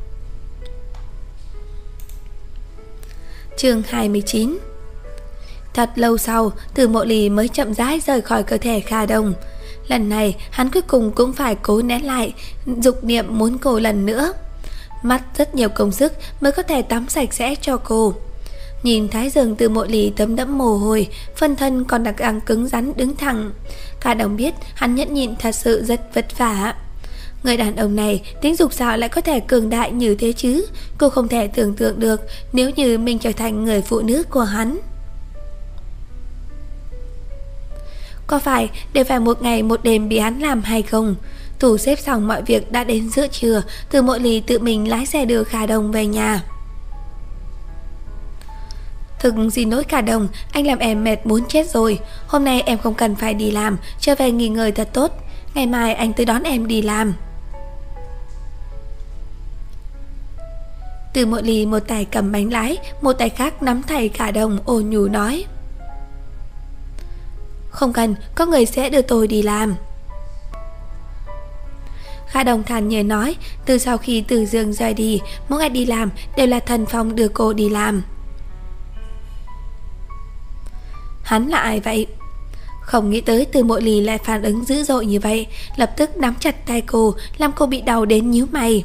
S1: Chương hai mươi chín. Thật lâu sau, Từ Mộ Ly mới chậm rãi rời khỏi cơ thể Kha Đồng. Lần này, hắn cuối cùng cũng phải cố nén lại dục niệm muốn cô lần nữa. Mất rất nhiều công sức mới có thể tắm sạch sẽ cho cô. Nhìn thái dương Từ Mộ Ly thấm đẫm mồ hôi, phân thân còn đặc càng cứng rắn đứng thẳng. Kha Đồng biết hắn nhẫn nhịn thật sự rất vất vả. Người đàn ông này tính dục sao lại có thể cường đại như thế chứ? Cô không thể tưởng tượng được nếu như mình trở thành người phụ nữ của hắn. Có phải đều phải một ngày một đêm bị hắn làm hay không? Thủ xếp xong mọi việc đã đến giữa trưa, Từ Mộ Ly tự mình lái xe đưa Kha Đồng về nhà. Thực xin lỗi Kha Đồng, anh làm em mệt muốn chết rồi. Hôm nay em không cần phải đi làm, trở về nghỉ ngơi thật tốt. Ngày mai anh tới đón em đi làm. Từ Mộ Ly một tay cầm bánh lái, một tay khác nắm tay Kha Đồng ôn nhu nói: Không cần, có người sẽ đưa tôi đi làm. Kha Đồng thản nhiên nói, từ sau khi Từ Dương rời đi, mỗi ngày đi làm đều là Thần Phong đưa cô đi làm. Hắn là ai vậy? Không nghĩ tới Từ Mộ Ly lại phản ứng dữ dội như vậy, lập tức nắm chặt tay cô, làm cô bị đau đến nhíu mày.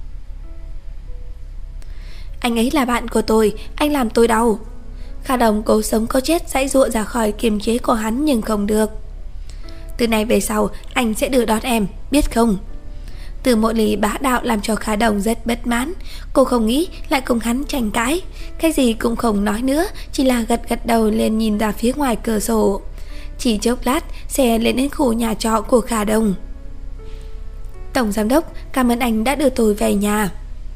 S1: Anh ấy là bạn của tôi, anh làm tôi đau. Kha Đồng cố sống cố chết giãy giụa ra khỏi kiềm chế của hắn nhưng không được. Từ nay về sau anh sẽ đưa đón em, biết không? Từ Mộ Ly bá đạo làm cho Kha Đồng rất bất mãn. Cô không nghĩ lại cùng hắn tranh cãi, cái gì cũng không nói nữa, chỉ là gật gật đầu lên nhìn ra phía ngoài cửa sổ. Chỉ chốc lát xe lên đến khu nhà trọ của Kha Đồng. Tổng giám đốc, cảm ơn anh đã đưa tôi về nhà.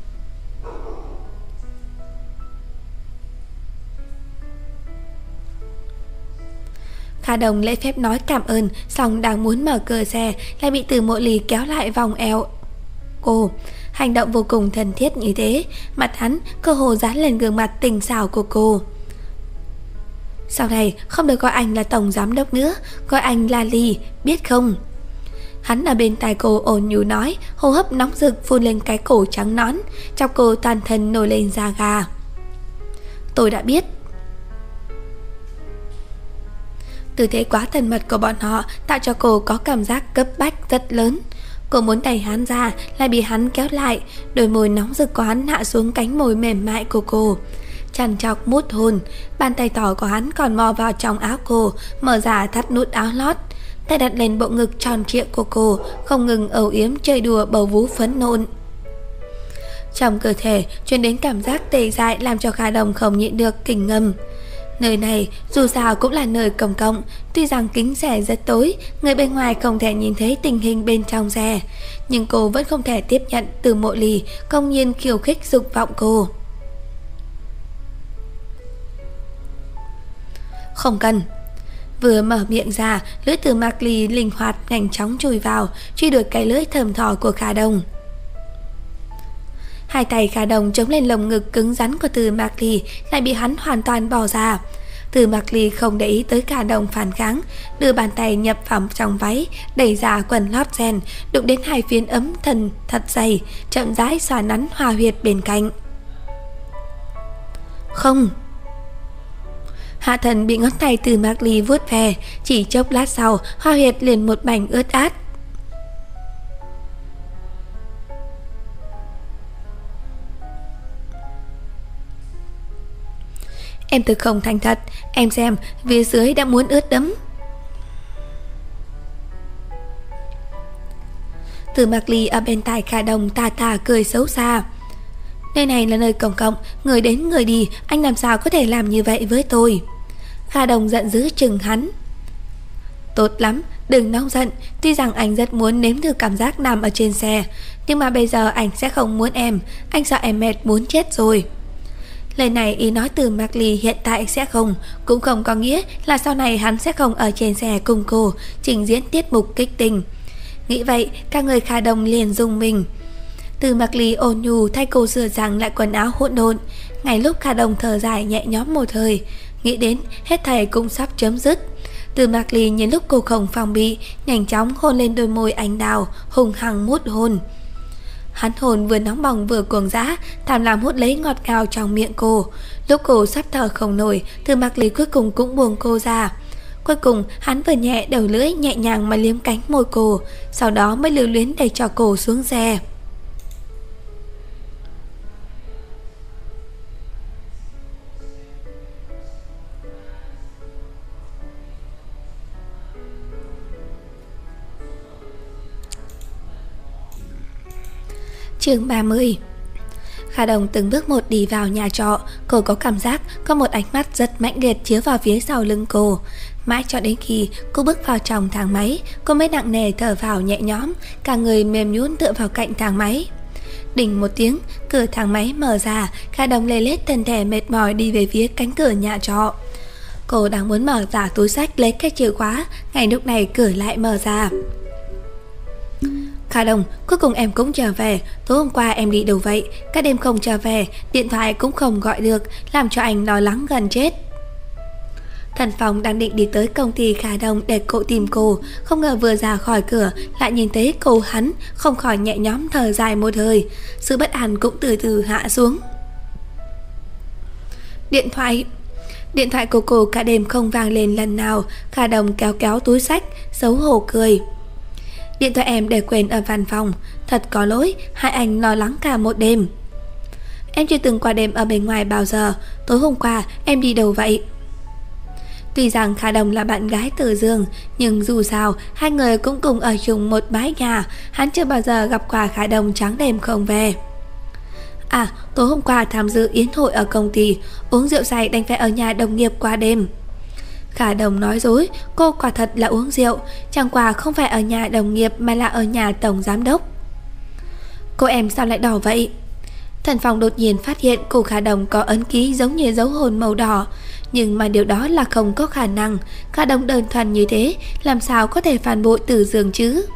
S1: Kha Đồng lễ phép nói cảm ơn, xong đang muốn mở cửa xe lại bị Từ Mộ Ly kéo lại vòng eo cô. Hành động vô cùng thân thiết như thế, mặt hắn cơ hồ dán lên gương mặt tình xảo của cô. Sau này không được gọi anh là tổng giám đốc nữa, gọi anh là Ly, biết không? Hắn ở bên tai cô ôn nhu nói, hô hấp nóng rực phun lên cái cổ trắng nõn, chọc cô toàn thân nổi lên da gà. Tôi đã biết. Tư thế quá thân mật của bọn họ tạo cho cô có cảm giác cấp bách rất lớn. Cô muốn đẩy hắn ra, lại bị hắn kéo lại. Đôi môi nóng rực của hắn hạ xuống cánh môi mềm mại của cô, chằn chọc mút hôn. Bàn tay tỏ của hắn còn mò vào trong áo cô, mở ra thắt nút áo lót, tay đặt lên bộ ngực tròn trịa của cô, không ngừng âu yếm chơi đùa bầu vú phấn nộn. Trong cơ thể truyền đến cảm giác tê dại làm cho Kha Đồng không nhịn được kình ngâm. Nơi này dù sao cũng là nơi công cộng, tuy rằng kính xe rất tối, người bên ngoài không thể nhìn thấy tình hình bên trong xe, nhưng cô vẫn không thể tiếp nhận Từ Mộ Ly công nhiên khiêu khích dục vọng cô. Không cần. Vừa mở miệng ra, lưỡi Từ Mạc Ly linh hoạt nhanh chóng chui vào, truy đuổi cái lưỡi thơm tho của Kha Đồng. Hai tay Kha Đồng chống lên lồng ngực cứng rắn của Từ Mạc Ly, lại bị hắn hoàn toàn bỏ ra. Từ Mạc Ly không để ý tới Kha Đồng phản kháng, đưa bàn tay nhập vào trong váy, đẩy ra quần lót ren, đụng đến hai phiến ấm thần thật dày, chậm rãi xoa nắn Hoa huyệt bên cạnh. Không. Hạ thần bị ngón tay Từ Mạc Ly vuốt về, chỉ chốc lát sau, Hoa huyệt liền một mảnh ướt át. Em thực không thành thật, em xem, phía dưới đã muốn ướt đẫm. Từ Mạc Ly ở bên tai Kha Đồng tà tà cười xấu xa. Nơi này là nơi công cộng, người đến người đi, anh làm sao có thể làm như vậy với tôi? Kha Đồng giận dữ chừng hắn. Tốt lắm, đừng nóng giận, tuy rằng anh rất muốn nếm thử cảm giác nằm ở trên xe, nhưng mà bây giờ anh sẽ không muốn em, anh sợ em mệt muốn chết rồi. Lời này ý nói Từ Mạc Ly hiện tại sẽ không, cũng không có nghĩa là sau này hắn sẽ không ở trên xe cùng cô trình diễn tiết mục kích tình. Nghĩ vậy, các người Kha Đồng liền rung mình. Từ Mạc Ly ôn nhu thay cô sửa sang lại quần áo hỗn độn. Ngay lúc Kha Đồng thở dài nhẹ nhõm một hơi, nghĩ đến hết thảy cũng sắp chấm dứt, Từ Mạc Ly nhân lúc cô không phòng bị, nhanh chóng hôn lên đôi môi anh đào, hùng hăng mút hôn. Hắn hôn vừa nóng bỏng vừa cuồng dã, tham lam hút lấy ngọt ngào trong miệng cô. Lúc cô sắp thở không nổi, Từ Mạc Ly cuối cùng cũng buông cô ra. Cuối cùng hắn vừa nhẹ đầu lưỡi nhẹ nhàng mà liếm cánh môi cô, sau đó mới lưu luyến đẩy cho cô xuống xe. Chương ba mươi. Kha Đồng từng bước một đi vào nhà trọ. Cô có cảm giác có một ánh mắt rất mãnh liệt chiếu vào phía sau lưng cô. Mãi cho đến khi cô bước vào trong thang máy, cô mới nặng nề thở vào nhẹ nhõm, cả người mềm nhũn tựa vào cạnh thang máy. Đỉnh một tiếng, cửa thang máy mở ra. Kha Đồng lê lết thân thể mệt mỏi đi về phía cánh cửa nhà trọ. Cô đang muốn mở ra túi xách lấy cái chìa khóa, ngay lúc này cửa lại mở ra. Kha Đồng, cuối cùng em cũng trở về. Tối hôm qua em đi đâu vậy? Các đêm không trở về, điện thoại cũng không gọi được, làm cho anh lo lắng gần chết. Thần Phong đang định đi tới công ty Kha Đồng để cậu tìm cô, không ngờ vừa ra khỏi cửa lại nhìn thấy cô, hắn không khỏi nhẹ nhõm thở dài một hơi. Sự bất an cũng từ từ hạ xuống. Điện thoại Điện thoại của cô cả đêm không vang lên lần nào. Kha Đồng kéo kéo túi xách, xấu hổ cười. Điện thoại em để quên ở văn phòng. Thật có lỗi, hai anh lo lắng cả một đêm. Em chưa từng qua đêm ở bên ngoài bao giờ. Tối hôm qua em đi đâu vậy? Tuy rằng Kha Đồng là bạn gái Từ Dương, nhưng dù sao hai người cũng cùng ở chung một mái nhà. Hắn chưa bao giờ gặp qua Kha Đồng trắng đêm không về. À, tối hôm qua tham dự yến hội ở công ty, uống rượu say đành phải ở nhà đồng nghiệp qua đêm. Kha Đồng nói dối, cô quả thật là uống rượu, chẳng qua không phải ở nhà đồng nghiệp mà là ở nhà tổng giám đốc. Cô em sao lại đỏ vậy? Thần Phong đột nhiên phát hiện cô Kha Đồng có ấn ký giống như dấu hôn màu đỏ, nhưng mà điều đó là không có khả năng. Kha Đồng đơn thuần như thế, làm sao có thể phản bội Từ Dương chứ?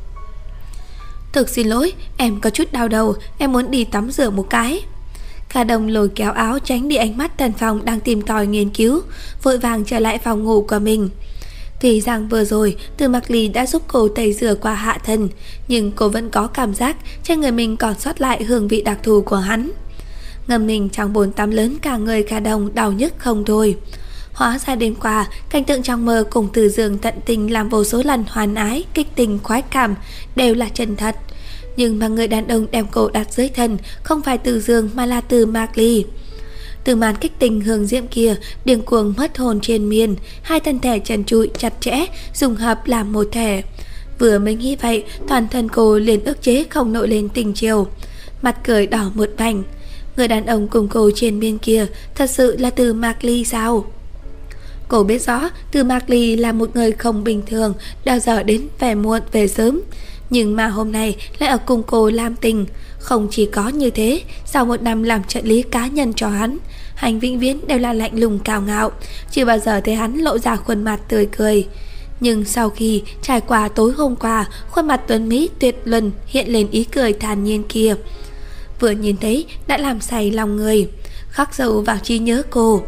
S1: Thực xin lỗi, em có chút đau đầu, em muốn đi tắm rửa một cái. Kha Đồng lôi kéo áo tránh đi ánh mắt Thần Phong đang tìm tòi nghiên cứu, vội vàng trở lại phòng ngủ của mình. Tuy rằng vừa rồi Từ Mạc Ly đã giúp cô tẩy rửa qua hạ thân, nhưng cô vẫn có cảm giác trên người mình còn sót lại hương vị đặc thù của hắn. Ngâm mình trong bồn tắm lớn, cả người Kha Đồng đau nhức không thôi. Hóa ra đêm qua cảnh tượng trong mơ cùng Từ Dương tận tình làm vô số lần hoan ái, kích tình, khoái cảm đều là chân thật. Nhưng mà người đàn ông đem cô đặt dưới thân không phải Từ Dương mà là Từ Mạc Ly. Từ màn kích tình hương diễm kia, điên cuồng mất hồn trên miên, hai thân thể trần trụi chặt chẽ dùng hợp làm một thể. Vừa mới nghĩ vậy, toàn thân cô liền ức chế không nổi lên tình chiều, mặt cười đỏ một mảnh. Người đàn ông cùng cô trên miên kia thật sự là Từ Mạc Ly sao? Cô biết rõ Từ Mạc Ly là một người không bình thường, bao giờ đến về muộn về sớm, nhưng mà hôm nay lại ở cùng cô làm tình. Không chỉ có như thế, sau một năm làm trợ lý cá nhân cho hắn, hành vĩnh viễn đều là lạnh lùng cao ngạo, chưa bao giờ thấy hắn lộ ra khuôn mặt tươi cười. Nhưng sau khi trải qua tối hôm qua, khuôn mặt tuấn mỹ tuyệt luân hiện lên ý cười thản nhiên kia, vừa nhìn thấy đã làm say lòng người, khắc sâu vào trí nhớ cô.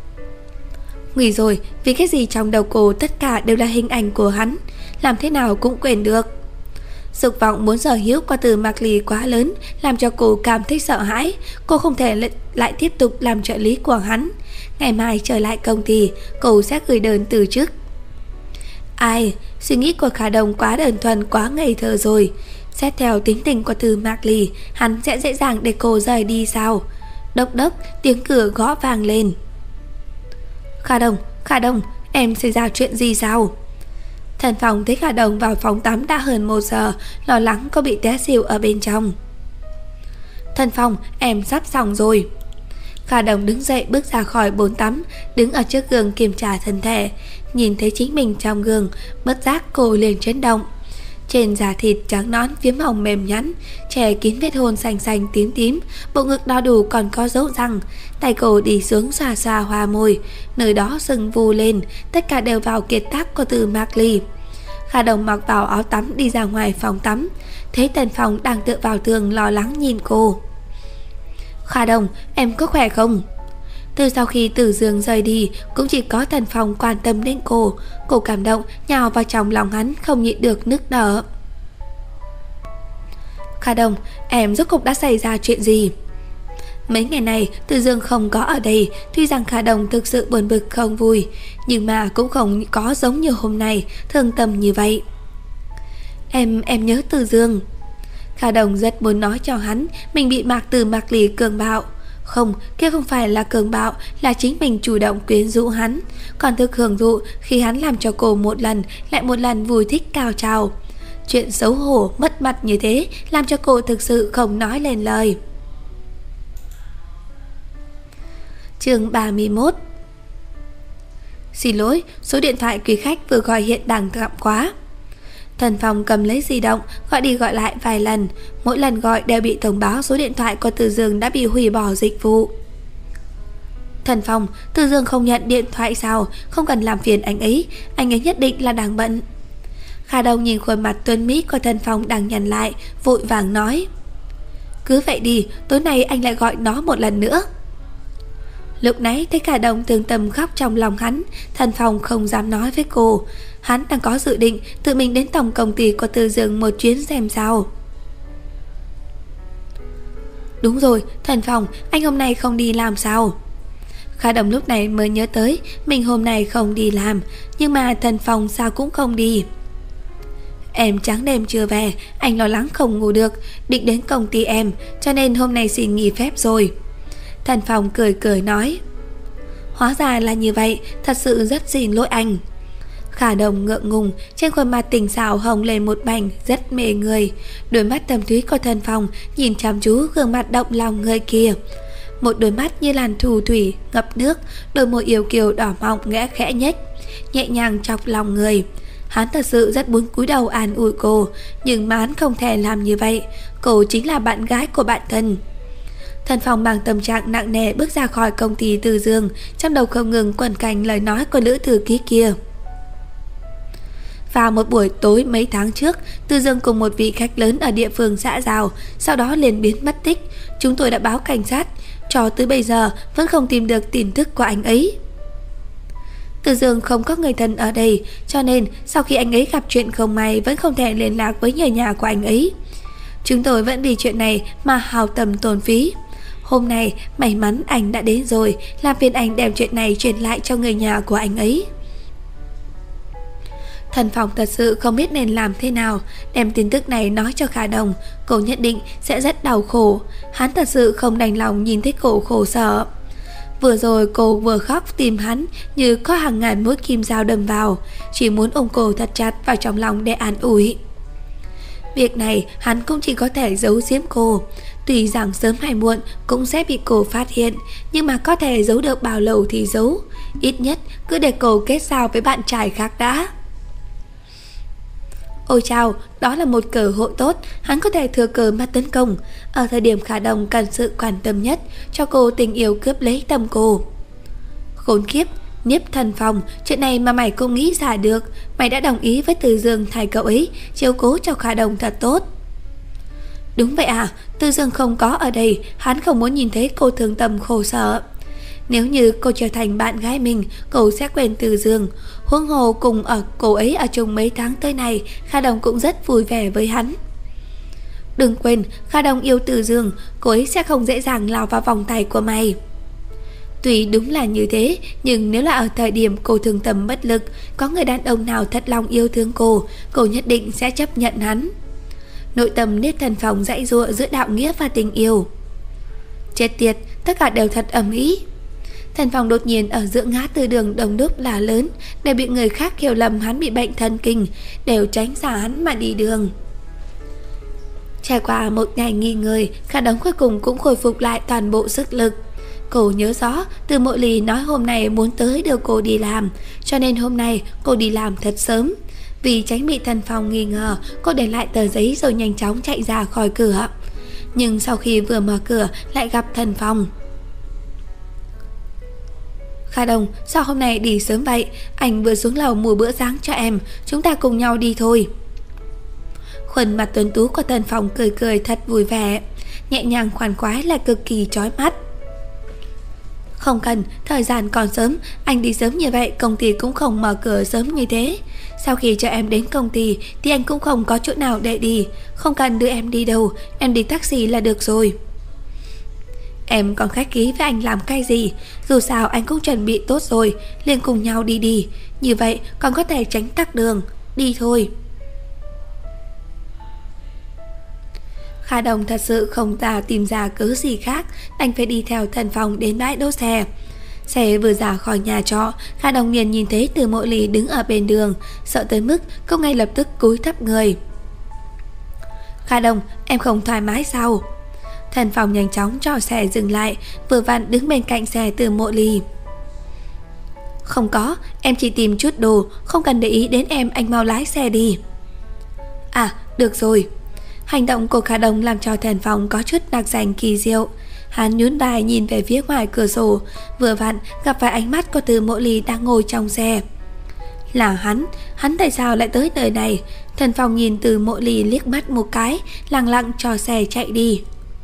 S1: Nguy rồi, vì cái gì trong đầu cô tất cả đều là hình ảnh của hắn, làm thế nào cũng quên được. Dục vọng muốn sở hữu qua Từ Mạc Ly quá lớn, làm cho cô cảm thấy sợ hãi. Cô không thể lại tiếp tục làm trợ lý của hắn. Ngày mai trở lại công ty, cô sẽ gửi đơn từ chức. Ai, suy nghĩ của Kha Đồng quá đơn thuần, quá ngây thơ rồi. Xét theo tính tình của Từ Mạc Ly, hắn sẽ dễ dàng để cô rời đi sao? Đốc đốc, tiếng cửa gõ vang lên. Kha Đồng, Kha Đồng, em xảy ra chuyện gì sao? Thần Phong thấy Kha Đồng vào phòng tắm đã hơn một giờ, lo lắng có bị té xỉu ở bên trong. Thần Phong, em sắp xong rồi. Kha Đồng đứng dậy bước ra khỏi bồn tắm, đứng ở trước gương kiểm tra thân thể. Nhìn thấy chính mình trong gương, bất giác cô liền chấn động. Trên da thịt trắng nõn phiếm hồng mềm nhẵn, che kín vết hôn xanh xanh tím tím, bộ ngực no đủ còn có dấu răng. Tay cô đi xuống xoa xoa hoa môi, nơi đó sưng vù lên. Tất cả đều vào kiệt tác của Từ Mạc Ly. Kha Đồng mặc vào áo tắm đi ra ngoài phòng tắm, thấy Tần Phong đang tựa vào tường lo lắng nhìn cô. Kha Đồng, em có khỏe không? Từ sau khi Từ Dương rời đi, cũng chỉ có Tần Phong quan tâm đến cô. Cô cảm động, nhào vào trong lòng hắn, không nhịn được nức nở. Kha Đồng, em rốt cục đã xảy ra chuyện gì? Mấy ngày này Từ Dương không có ở đây. Tuy rằng Kha Đồng thực sự buồn bực không vui, nhưng mà cũng không có giống như hôm nay thương tâm như vậy. Em, em nhớ Từ Dương. Kha Đồng rất muốn nói cho hắn mình bị Mạc Từ Mạc Lì cường bạo. Không, kia không phải là cường bạo, là chính mình chủ động quyến rũ hắn, còn thực hưởng thụ khi hắn làm cho cô một lần lại một lần vui thích cao trào. Chuyện xấu hổ, mất mặt như thế làm cho cô thực sự không nói lên lời. Chương ba mươi mốt. Xin lỗi, số điện thoại quý khách vừa gọi hiện đang gặm quá. Tần Phong cầm lấy di động, gọi đi gọi lại vài lần. Mỗi lần gọi đều bị thông báo số điện thoại của Từ Dương đã bị hủy bỏ dịch vụ. Tần Phong, Từ Dương không nhận điện thoại sao? Không cần làm phiền anh ấy, anh ấy nhất định là đang bận. Kha Đồng nhìn khuôn mặt tuấn mỹ của Tần Phong đang nhăn lại, vội vàng nói: Cứ vậy đi, tối nay anh lại gọi nó một lần nữa. Lúc nãy thấy Kha Đồng thương tâm khóc trong lòng hắn, Tần Phong không dám nói với cô. Hắn đang có dự định tự mình đến tổng công ty của Từ Dương một chuyến xem sao. Đúng rồi, Tần Phong, anh hôm nay không đi làm sao? Kha Đồng lúc này mới nhớ tới mình hôm nay không đi làm, nhưng mà Tần Phong sao cũng không đi. Em trắng đêm chưa về, anh lo lắng không ngủ được, định đến công ty em, cho nên hôm nay xin nghỉ phép rồi. Tần Phong cười cười nói: Hóa ra là như vậy, thật sự rất xin lỗi anh. Kha Đồng ngượng ngùng, trên khuôn mặt tình xảo hồng lên một mảnh, rất mê người. Đôi mắt thâm thúy của Tần Phong nhìn chăm chú gương mặt động lòng người kia. Một đôi mắt như làn thu thủy ngập nước, đôi môi yêu kiều đỏ mọng ngẽ khẽ nhếch, nhẹ nhàng chọc lòng người. Hắn thật sự rất muốn cúi đầu an ủi cô, nhưng mà hắn không thể làm như vậy. Cô chính là bạn gái của bạn thân. Tần Phong mang tâm trạng nặng nề bước ra khỏi công ty Từ Dương, trong đầu không ngừng quẩn cảnh lời nói của nữ thư ký kia. Vào một buổi tối mấy tháng trước, Từ Dương cùng một vị khách lớn ở địa phương xã giao, sau đó liền biến mất tích. Chúng tôi đã báo cảnh sát, cho tới bây giờ vẫn không tìm được tin tức của anh ấy. Từ Dương không có người thân ở đây, cho nên sau khi anh ấy gặp chuyện không may vẫn không thể liên lạc với người nhà của anh ấy. Chúng tôi vẫn vì chuyện này mà hao tâm tổn phí. Hôm nay may mắn anh đã đến rồi, làm phiền anh đem chuyện này truyền lại cho người nhà của anh ấy. Tần Phong thật sự không biết nên làm thế nào, đem tin tức này nói cho Kha Đồng, cô nhất định sẽ rất đau khổ. Hắn thật sự không đành lòng nhìn thấy cô khổ sở. Vừa rồi cô vừa khóc tìm hắn như có hàng ngàn mũi kim dao đâm vào, chỉ muốn ôm cô thật chặt vào trong lòng để an ủi. Việc này hắn cũng chỉ có thể giấu giếm cô. Tuy rằng sớm hay muộn cũng sẽ bị cô phát hiện, nhưng mà có thể giấu được bao lâu thì giấu. Ít nhất cứ để cô kết giao với bạn trai khác đã. Ôi chao, đó là một cơ hội tốt, hắn có thể thừa cơ mà tấn công. Ở thời điểm Kha Đồng cần sự quan tâm nhất, cho cô tình yêu cướp lấy tâm cô. Khốn kiếp, Niếp Tần Phong, chuyện này mà mày cũng nghĩ ra được. Mày đã đồng ý với Từ Dương thay cậu ấy chiếu cố cho Kha Đồng thật tốt. Đúng vậy à, Từ Dương không có ở đây, hắn không muốn nhìn thấy cô thương tâm khổ sở. Nếu như cô trở thành bạn gái mình, cô sẽ quên Từ Dương. Huống hồ cùng ở cô ấy ở chung mấy tháng tới này, Kha Đồng cũng rất vui vẻ với hắn. Đừng quên, Kha Đồng yêu Từ Dương, cô ấy sẽ không dễ dàng lao vào vòng tay của mày. Tuy đúng là như thế, nhưng nếu là ở thời điểm cô thương tâm bất lực, có người đàn ông nào thật lòng yêu thương cô, cô nhất định sẽ chấp nhận hắn. Nội tâm Niếp Tần Phong dãy dụa giữa đạo nghĩa và tình yêu. Chết tiệt, tất cả đều thật ầm ĩ. Tần Phong đột nhiên ở giữa ngã tư đường đông đúc là lớn, đều bị người khác hiểu lầm hắn bị bệnh thần kinh, đều tránh xa hắn mà đi đường. Trải qua một ngày nghỉ ngơi, Kha Đồng cuối cùng cũng khôi phục lại toàn bộ sức lực. Cô nhớ rõ Từ Mộ Lì nói hôm nay muốn tới đưa cô đi làm, cho nên hôm nay cô đi làm thật sớm. Vì tránh bị Tần Phong nghi ngờ, cô để lại tờ giấy rồi nhanh chóng chạy ra khỏi cửa. Nhưng sau khi vừa mở cửa lại gặp Tần Phong. Kha Đồng, sao hôm nay đi sớm vậy? Anh vừa xuống lầu mua bữa sáng cho em, chúng ta cùng nhau đi thôi. Khuôn mặt tuấn tú của Tần Phong cười cười thật vui vẻ, nhẹ nhàng khoan khoái là cực kỳ chói mắt. Không cần, thời gian còn sớm, anh đi sớm như vậy công ty cũng không mở cửa sớm như thế. Sau khi cho em đến công ty thì anh cũng không có chỗ nào để đi. Không cần đưa em đi đâu, em đi taxi là được rồi. Em còn khách khí với anh làm cái gì? Dù sao anh cũng chuẩn bị tốt rồi, liền cùng nhau đi đi. Như vậy còn có thể tránh tắc đường. Đi thôi. Kha Đồng thật sự không ra tìm ra cớ gì khác, đành phải đi theo Thần Phong đến bãi đỗ xe. Xe vừa ra khỏi nhà trọ, Kha Đồng liền nhìn thấy Từ Mộ Ly đứng ở bên đường, sợ tới mức cô ngay lập tức cúi thấp người. Kha Đồng, em không thoải mái sao? Thần Phong nhanh chóng cho xe dừng lại, vừa vặn đứng bên cạnh xe Từ Mộ Ly. Không có, em chỉ tìm chút đồ, không cần để ý đến em, anh mau lái xe đi. À, được rồi. Hành động của Kha Đồng làm cho Thần Phong có chút đặc danh kỳ diệu. Hắn nhún vai nhìn về phía ngoài cửa sổ, vừa vặn gặp phải ánh mắt của Từ Mộ Ly đang ngồi trong xe. Là hắn, hắn tại sao lại tới nơi này? Thần Phong nhìn Từ Mộ Ly liếc mắt một cái, lặng lặng cho xe chạy đi.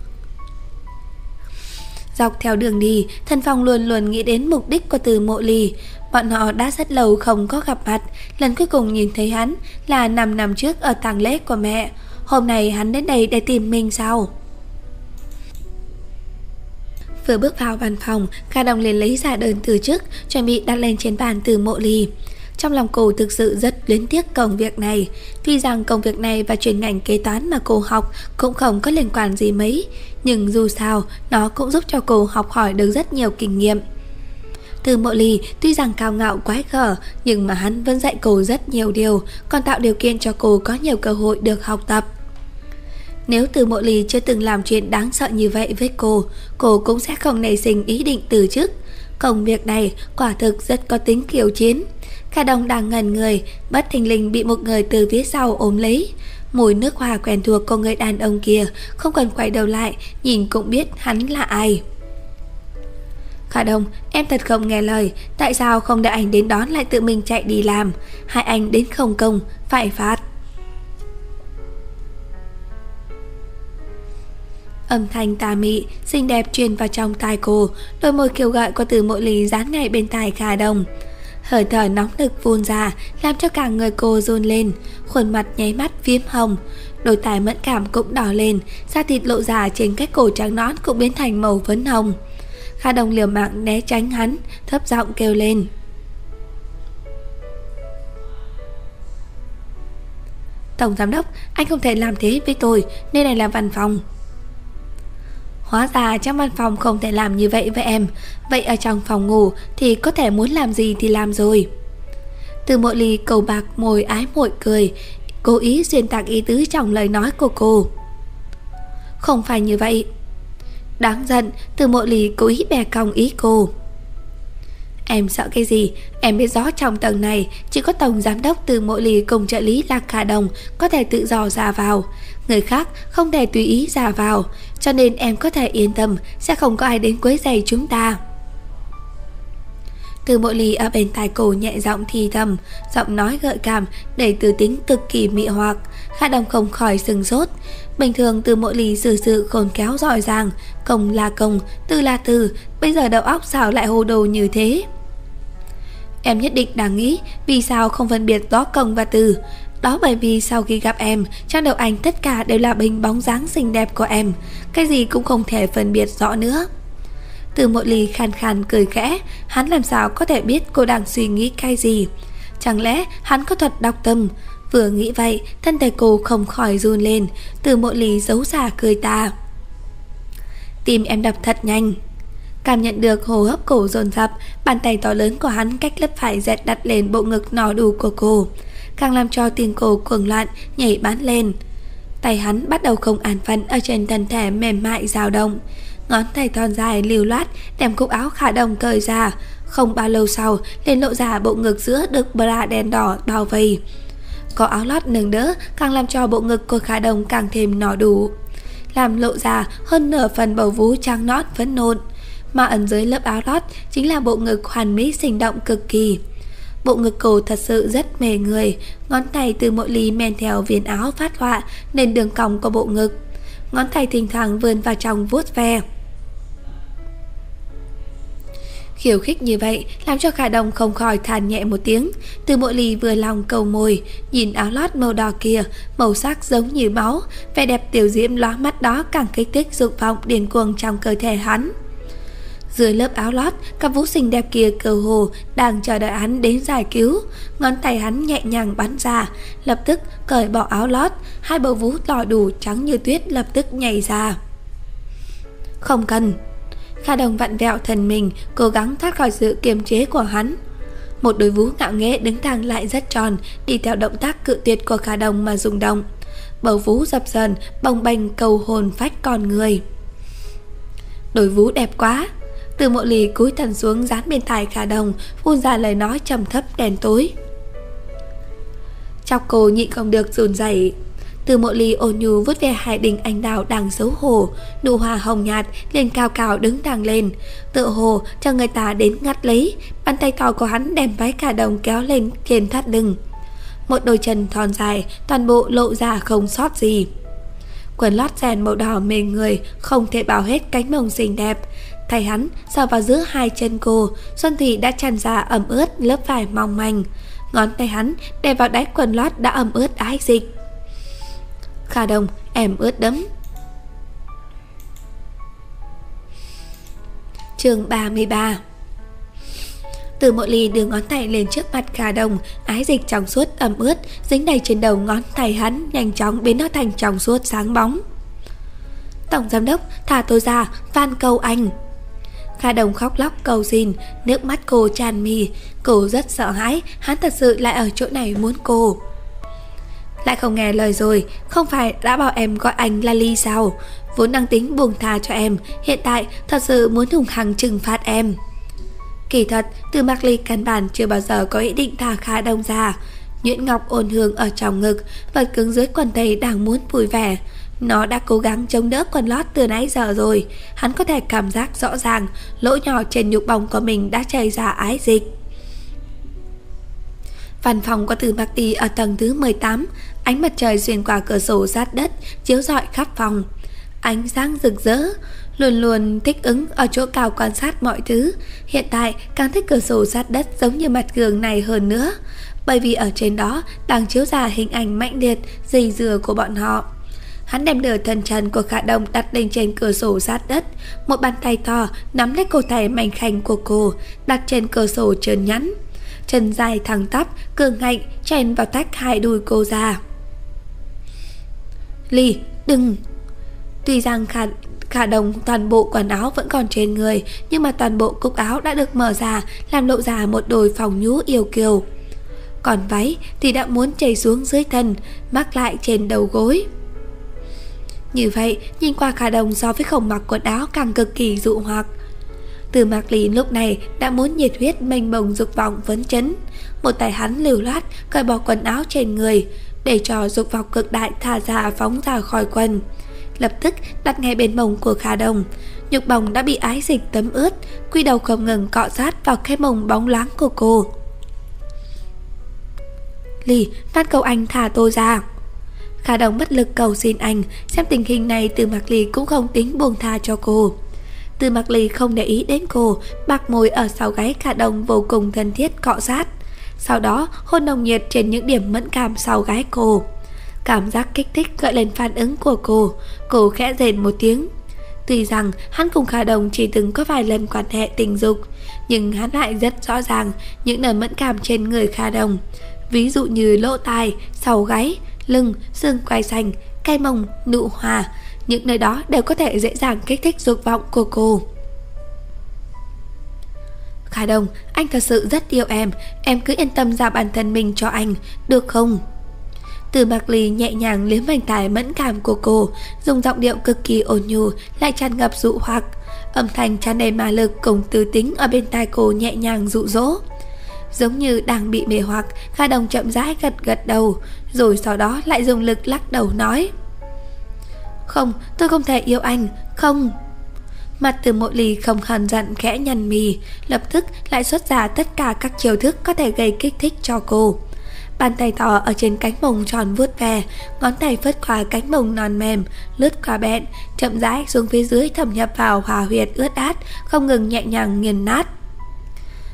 S1: Dọc theo đường đi, Thần Phong luôn luôn nghĩ đến mục đích của Từ Mộ Ly. Bọn họ đã rất lâu không có gặp mặt, lần cuối cùng nhìn thấy hắn là năm năm trước ở tang lễ của mẹ. Hôm nay hắn đến đây để tìm mình sao? Vừa bước vào văn phòng, Kha Đồng liền lấy ra đơn từ chức, chuẩn bị đặt lên trên bàn Từ Mộ Ly. Trong lòng cô thực sự rất luyến tiếc công việc này. Tuy rằng công việc này và chuyên ngành kế toán mà cô học cũng không có liên quan gì mấy, nhưng dù sao nó cũng giúp cho cô học hỏi được rất nhiều kinh nghiệm. Từ Mộ Ly tuy rằng cao ngạo quái gở, nhưng mà hắn vẫn dạy cô rất nhiều điều, còn tạo điều kiện cho cô có nhiều cơ hội được học tập. Nếu Từ Mộ Ly chưa từng làm chuyện đáng sợ như vậy với cô, cô cũng sẽ không nảy sinh ý định từ chức. Công việc này quả thực rất có tính khiêu chiến. Kha Đồng đang ngẩn người, bất thình lình bị một người từ phía sau ôm lấy. Mùi nước hoa quen thuộc của người đàn ông kia, không cần quay đầu lại, nhìn cũng biết hắn là ai. Kha Đồng, em thật không nghe lời, tại sao không đợi anh đến đón lại tự mình chạy đi làm? Hai anh đến không công, phải phạt. Âm thanh tà mị, xinh đẹp truyền vào trong tai cô, đôi môi kêu gọi của Từ Mộ Ly dán ngay bên tai Kha Đồng. Hơi thở nóng nực vun ra, làm cho cả người cô run lên, khuôn mặt nháy mắt phiếm hồng, đôi tai mẫn cảm cũng đỏ lên, da thịt lộ ra trên cái cổ trắng nõn cũng biến thành màu phấn hồng. Kha Đồng liều mạng né tránh hắn, thấp giọng kêu lên. Tổng giám đốc, anh không thể làm thế với tôi, nơi này là văn phòng. Hóa ra trong văn phòng không thể làm như vậy với em, vậy ở trong phòng ngủ thì có thể muốn làm gì thì làm rồi. Từ Mộ Ly cầu bạc môi ái muội cười, cố ý xuyên tạc ý tứ trong lời nói của cô. Không phải như vậy. Đáng giận, Từ Mộ Ly cố ý bẻ cong ý cô. Em sợ cái gì? Em biết rõ trong tầng này chỉ có tổng giám đốc Từ Mộ Ly cùng trợ lý Lạc Kha Đồng có thể tự do ra vào, người khác không thể tùy ý ra vào, cho nên em có thể yên tâm sẽ không có ai đến quấy rầy chúng ta. Từ Mộ Ly ở bên tai cổ nhẹ giọng thì thầm, giọng nói gợi cảm, đầy từ tính cực kỳ mị hoặc. Kha Đồng không khỏi sừng sốt. Bình thường Từ Mộ Ly xử sự khôn khéo giỏi giang, công là công, tư là tư, bây giờ đầu óc sao lại hồ đồ như thế? Em nhất định đang nghĩ vì sao không phân biệt rõ công và tư. Đó bởi vì sau khi gặp em, trong đầu anh tất cả đều là hình bóng dáng xinh đẹp của em, cái gì cũng không thể phân biệt rõ nữa. Từ Mộ Ly khàn khàn cười khẽ, hắn làm sao có thể biết cô đang suy nghĩ cái gì? Chẳng lẽ hắn có thuật đọc tâm? Vừa nghĩ vậy, thân thể cô không khỏi run lên. Từ Mộ Ly giấu giả cười ta. Tim em đập thật nhanh. Cảm nhận được hô hấp cổ dồn dập, bàn tay to lớn của hắn cách lớp vải dẹt đặt lên bộ ngực nỏ đủ của cô, càng làm cho tim cô cuồng loạn nhảy bắn lên. Tay hắn bắt đầu không an phận ở trên thân thể mềm mại dao động, ngón tay thon dài lưu loát đem cúc áo Kha Đồng cởi ra. Không bao lâu sau liền lộ ra bộ ngực giữa được bra đen đỏ bao vây. Có áo lót nâng đỡ càng làm cho bộ ngực của Kha Đồng càng thêm nỏ đủ, làm lộ ra hơn nửa phần bầu vú trắng nõn phấn nộn. Mà ẩn dưới lớp áo lót chính là bộ ngực hoàn mỹ sinh động cực kỳ. Bộ ngực cô thật sự rất mê người, ngón tay Từ Mộ Ly men theo viền áo phát họa nên đường cong của bộ ngực, ngón tay thỉnh thoảng vươn vào trong vuốt ve. Khiêu khích như vậy làm cho Khả Đồng không khỏi than nhẹ một tiếng. Từ Mộ Ly vừa lòng cầu môi, nhìn áo lót màu đỏ kia, màu sắc giống như máu, vẻ đẹp tiểu diễm lóa mắt đó càng kích thích dục vọng điên cuồng trong cơ thể hắn. Dưới lớp áo lót, cặp vú xinh đẹp kia cơ hồ đang chờ đợi hắn đến giải cứu. Ngón tay hắn nhẹ nhàng bắn ra, lập tức cởi bỏ áo lót, hai bầu vú đỏ đủ trắng như tuyết lập tức nhảy ra. Không cần. Khả Đồng vặn vẹo thân mình, cố gắng thoát khỏi sự kiềm chế của hắn. Một đôi vú ngạo nghễ đứng thẳng lại rất tròn, đi theo động tác cự tuyệt của Khả Đồng mà rung động. Bầu vú dập dần, bồng bềnh cầu hồn phách con người. Đôi vú đẹp quá. Từ Mộ Ly cúi thân xuống dán bên tai Khả Đồng, phun ra lời nói trầm thấp đen tối. Chọc cô nhịn không được run rẩy. Từ Mộ Ly ôn nhu vuốt ve hai đỉnh anh đào đang xấu hổ, nụ hoa hồng nhạt lên cao cao đứng thẳng lên, tựa hồ cho người ta đến ngắt lấy. Bàn tay to của hắn đem váy Khả Đồng kéo lên trên thắt lưng. Một đôi chân thon dài, toàn bộ lộ ra không sót gì. Quần lót rèn màu đỏ mềm người, không thể bảo hết cánh mông xinh đẹp. Tay hắn sờ vào giữa hai chân cô, xuân thủy đã tràn ra ẩm ướt lớp vải mỏng manh. Ngón tay hắn đè vào đáy quần lót đã ẩm ướt ái dịch. Khả Đồng, em ướt đẫm. Chương ba mươi ba. Từ Mộ Ly đưa ngón tay lên trước mặt Khả Đồng, ái dịch trong suốt ẩm ướt dính đầy trên đầu ngón tay hắn, nhanh chóng biến nó thành trong suốt sáng bóng. Tổng giám đốc, thả tôi ra, van cầu anh. Khả Đồng khóc lóc cầu xin, nước mắt cô tràn mi. Cô rất sợ hãi, hắn thật sự lại ở chỗ này muốn cô. Lại không nghe lời rồi, không phải đã bảo em gọi anh là Ly sao? Vốn đang tính buông tha cho em, hiện tại thật sự muốn hùng hăng trừng phạt em. Kỳ thật, Từ Mạc Ly căn bản chưa bao giờ có ý định thả Khả Đồng ra. Nhuyễn Ngọc ôn hương ở trong ngực, vật cứng dưới quần tây đang muốn vui vẻ. Nó đã cố gắng chống đỡ quần lót từ nãy giờ rồi. Hắn có thể cảm giác rõ ràng lỗ nhỏ trên nhục bông của mình đã chảy ra ái dịch. Văn phòng của Từ Mạc Ly ở tầng thứ mười tám. Ánh mặt trời xuyên qua cửa sổ sát đất chiếu rọi khắp phòng. Ánh sáng rực rỡ. Luôn luôn thích ứng ở chỗ cao quan sát mọi thứ. Hiện tại càng thích cửa sổ sát đất giống như mặt gương này hơn nữa, bởi vì ở trên đó đang chiếu ra hình ảnh mãnh liệt dây dừa của bọn họ. Hắn đem nửa thân trần của Khả Đồng đặt lên trên cửa sổ sát đất. Một bàn tay to nắm lấy cổ tay mảnh khảnh của cô, đặt trên cửa sổ trơn nhẵn. Chân dài thẳng tắp, cường ngạnh chèn vào tách hai đùi cô ra. Ly, đừng. Tuy rằng Khả, Khả Đồng toàn bộ quần áo vẫn còn trên người, nhưng mà toàn bộ cúc áo đã được mở ra, làm lộ ra một đôi phòng nhũ yêu kiều. Còn váy thì đã muốn chảy xuống dưới thân, mắc lại trên đầu gối. Như vậy, nhìn qua Khả Đồng so với không mặc quần áo càng cực kỳ dụ hoặc. Từ Mạc Ly lúc này đã muốn nhiệt huyết mênh mông dục vọng phấn chấn. Một tay hắn lưu loát cởi bỏ quần áo trên người, để cho dục vọng cực đại thả ra phóng ra khỏi quần. Lập tức đặt ngay bên mông của Khả Đồng. Nhục bồng đã bị ái dịch tấm ướt, quy đầu không ngừng cọ sát vào cái mông bóng loáng của cô. Ly, van cầu anh thả tôi ra. Khả Đồng bất lực cầu xin anh. Xem tình hình này, Từ Mạc Ly cũng không tính buông tha cho cô. Từ Mạc Ly không để ý đến cô, bạc môi ở sau gáy Khả Đồng vô cùng thân thiết cọ sát, sau đó hôn nồng nhiệt trên những điểm mẫn cảm sau gáy cô. Cảm giác kích thích gợi lên phản ứng của cô. Cô khẽ rền một tiếng. Tuy rằng hắn cùng Khả Đồng chỉ từng có vài lần quan hệ tình dục, nhưng hắn lại rất rõ ràng những nơi mẫn cảm trên người Khả Đồng. Ví dụ như lỗ tai, sau gáy, lưng, xương quai xanh, cái mông, nụ hoa. Những nơi đó đều có thể dễ dàng kích thích dục vọng của cô. Khả Đồng, anh thật sự rất yêu em. Em cứ yên tâm giao bản thân mình cho anh, được không? Từ Mạc Ly nhẹ nhàng liếm vành tai mẫn cảm của cô, dùng giọng điệu cực kỳ ôn nhu lại tràn ngập dụ hoặc. Âm thanh tràn đầy ma lực cùng tư tính ở bên tai cô nhẹ nhàng dụ dỗ. Giống như đang bị mê hoặc, Khả Đồng chậm rãi gật gật đầu, rồi sau đó lại dùng lực lắc đầu nói: Không, tôi không thể yêu anh, không. Mặt Từ Mộ Ly không hờn giận khẽ nhăn mì, lập tức lại xuất ra tất cả các chiêu thức có thể gây kích thích cho cô. Bàn tay to ở trên cánh mông tròn vuốt ve, ngón tay phất qua cánh mông non mềm, lướt qua bẹn, chậm rãi xuống phía dưới thẩm nhập vào hòa huyệt ướt át, không ngừng nhẹ nhàng nghiền nát.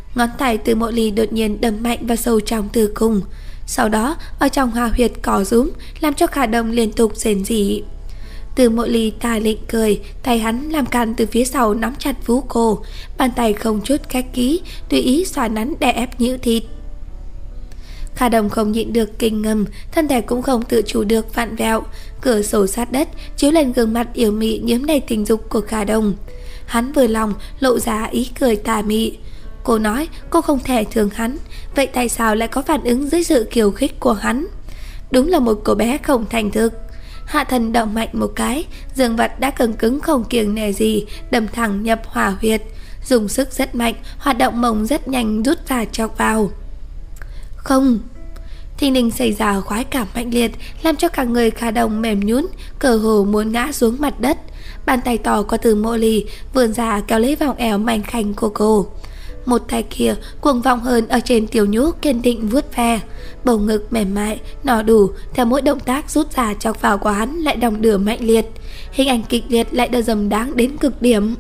S1: Ngón tay Từ Mộ Ly đột nhiên đâm mạnh vào sâu trong tử cung. Sau đó ở trong hoa huyệt cỏ rúm, làm cho Khả Đồng liên tục rền rỉ. Từ Mộ Ly tà lịnh cười, tay hắn làm càn từ phía sau nắm chặt vú cô, bàn tay không chút khách khí, tùy ý xoa nắn đè ép nhũ thịt. Khả Đồng không nhịn được kinh ngầm, thân thể cũng không tự chủ được vặn vẹo, cửa sổ sát đất chiếu lên gương mặt yêu mị nhiễm đầy tình dục của Khả Đồng. Hắn vừa lòng lộ ra ý cười tà mị. Cô nói cô không thể thương hắn, vậy tại sao lại có phản ứng dưới sự khiêu khích của hắn? Đúng là một cô bé không thành thực. Hạ thân động mạnh một cái, dương vật đã cứng cứng không kiêng nề gì, đâm thẳng nhập hỏa huyệt, dùng sức rất mạnh, hoạt động mông rất nhanh rút ra chọc vào. Không! Thình lình xảy ra khoái cảm mạnh liệt, làm cho cả người Khả Đồng mềm nhũn, cơ hồ muốn ngã xuống mặt đất. Bàn tay to của Từ Mộ Ly vươn ra kéo lấy vòng eo mảnh khảnh của cô. Một tay kia cuồng vọng hơn ở trên tiểu nhũ kiên định vuốt ve. Bầu ngực mềm mại, nỏ đủ, theo mỗi động tác rút ra chọc vào của hắn lại đong đưa mạnh liệt. Hình ảnh kịch liệt lại đờ dầm đáng đến cực điểm.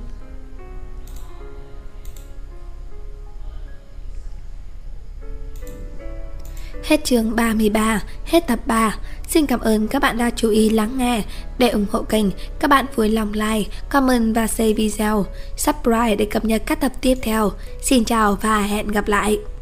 S1: Hết chương ba mươi ba, hết tập ba. Xin cảm ơn các bạn đã chú ý lắng nghe. Để ủng hộ kênh, các bạn vui lòng like, comment và share video, subscribe để cập nhật các tập tiếp theo. Xin chào và hẹn gặp lại.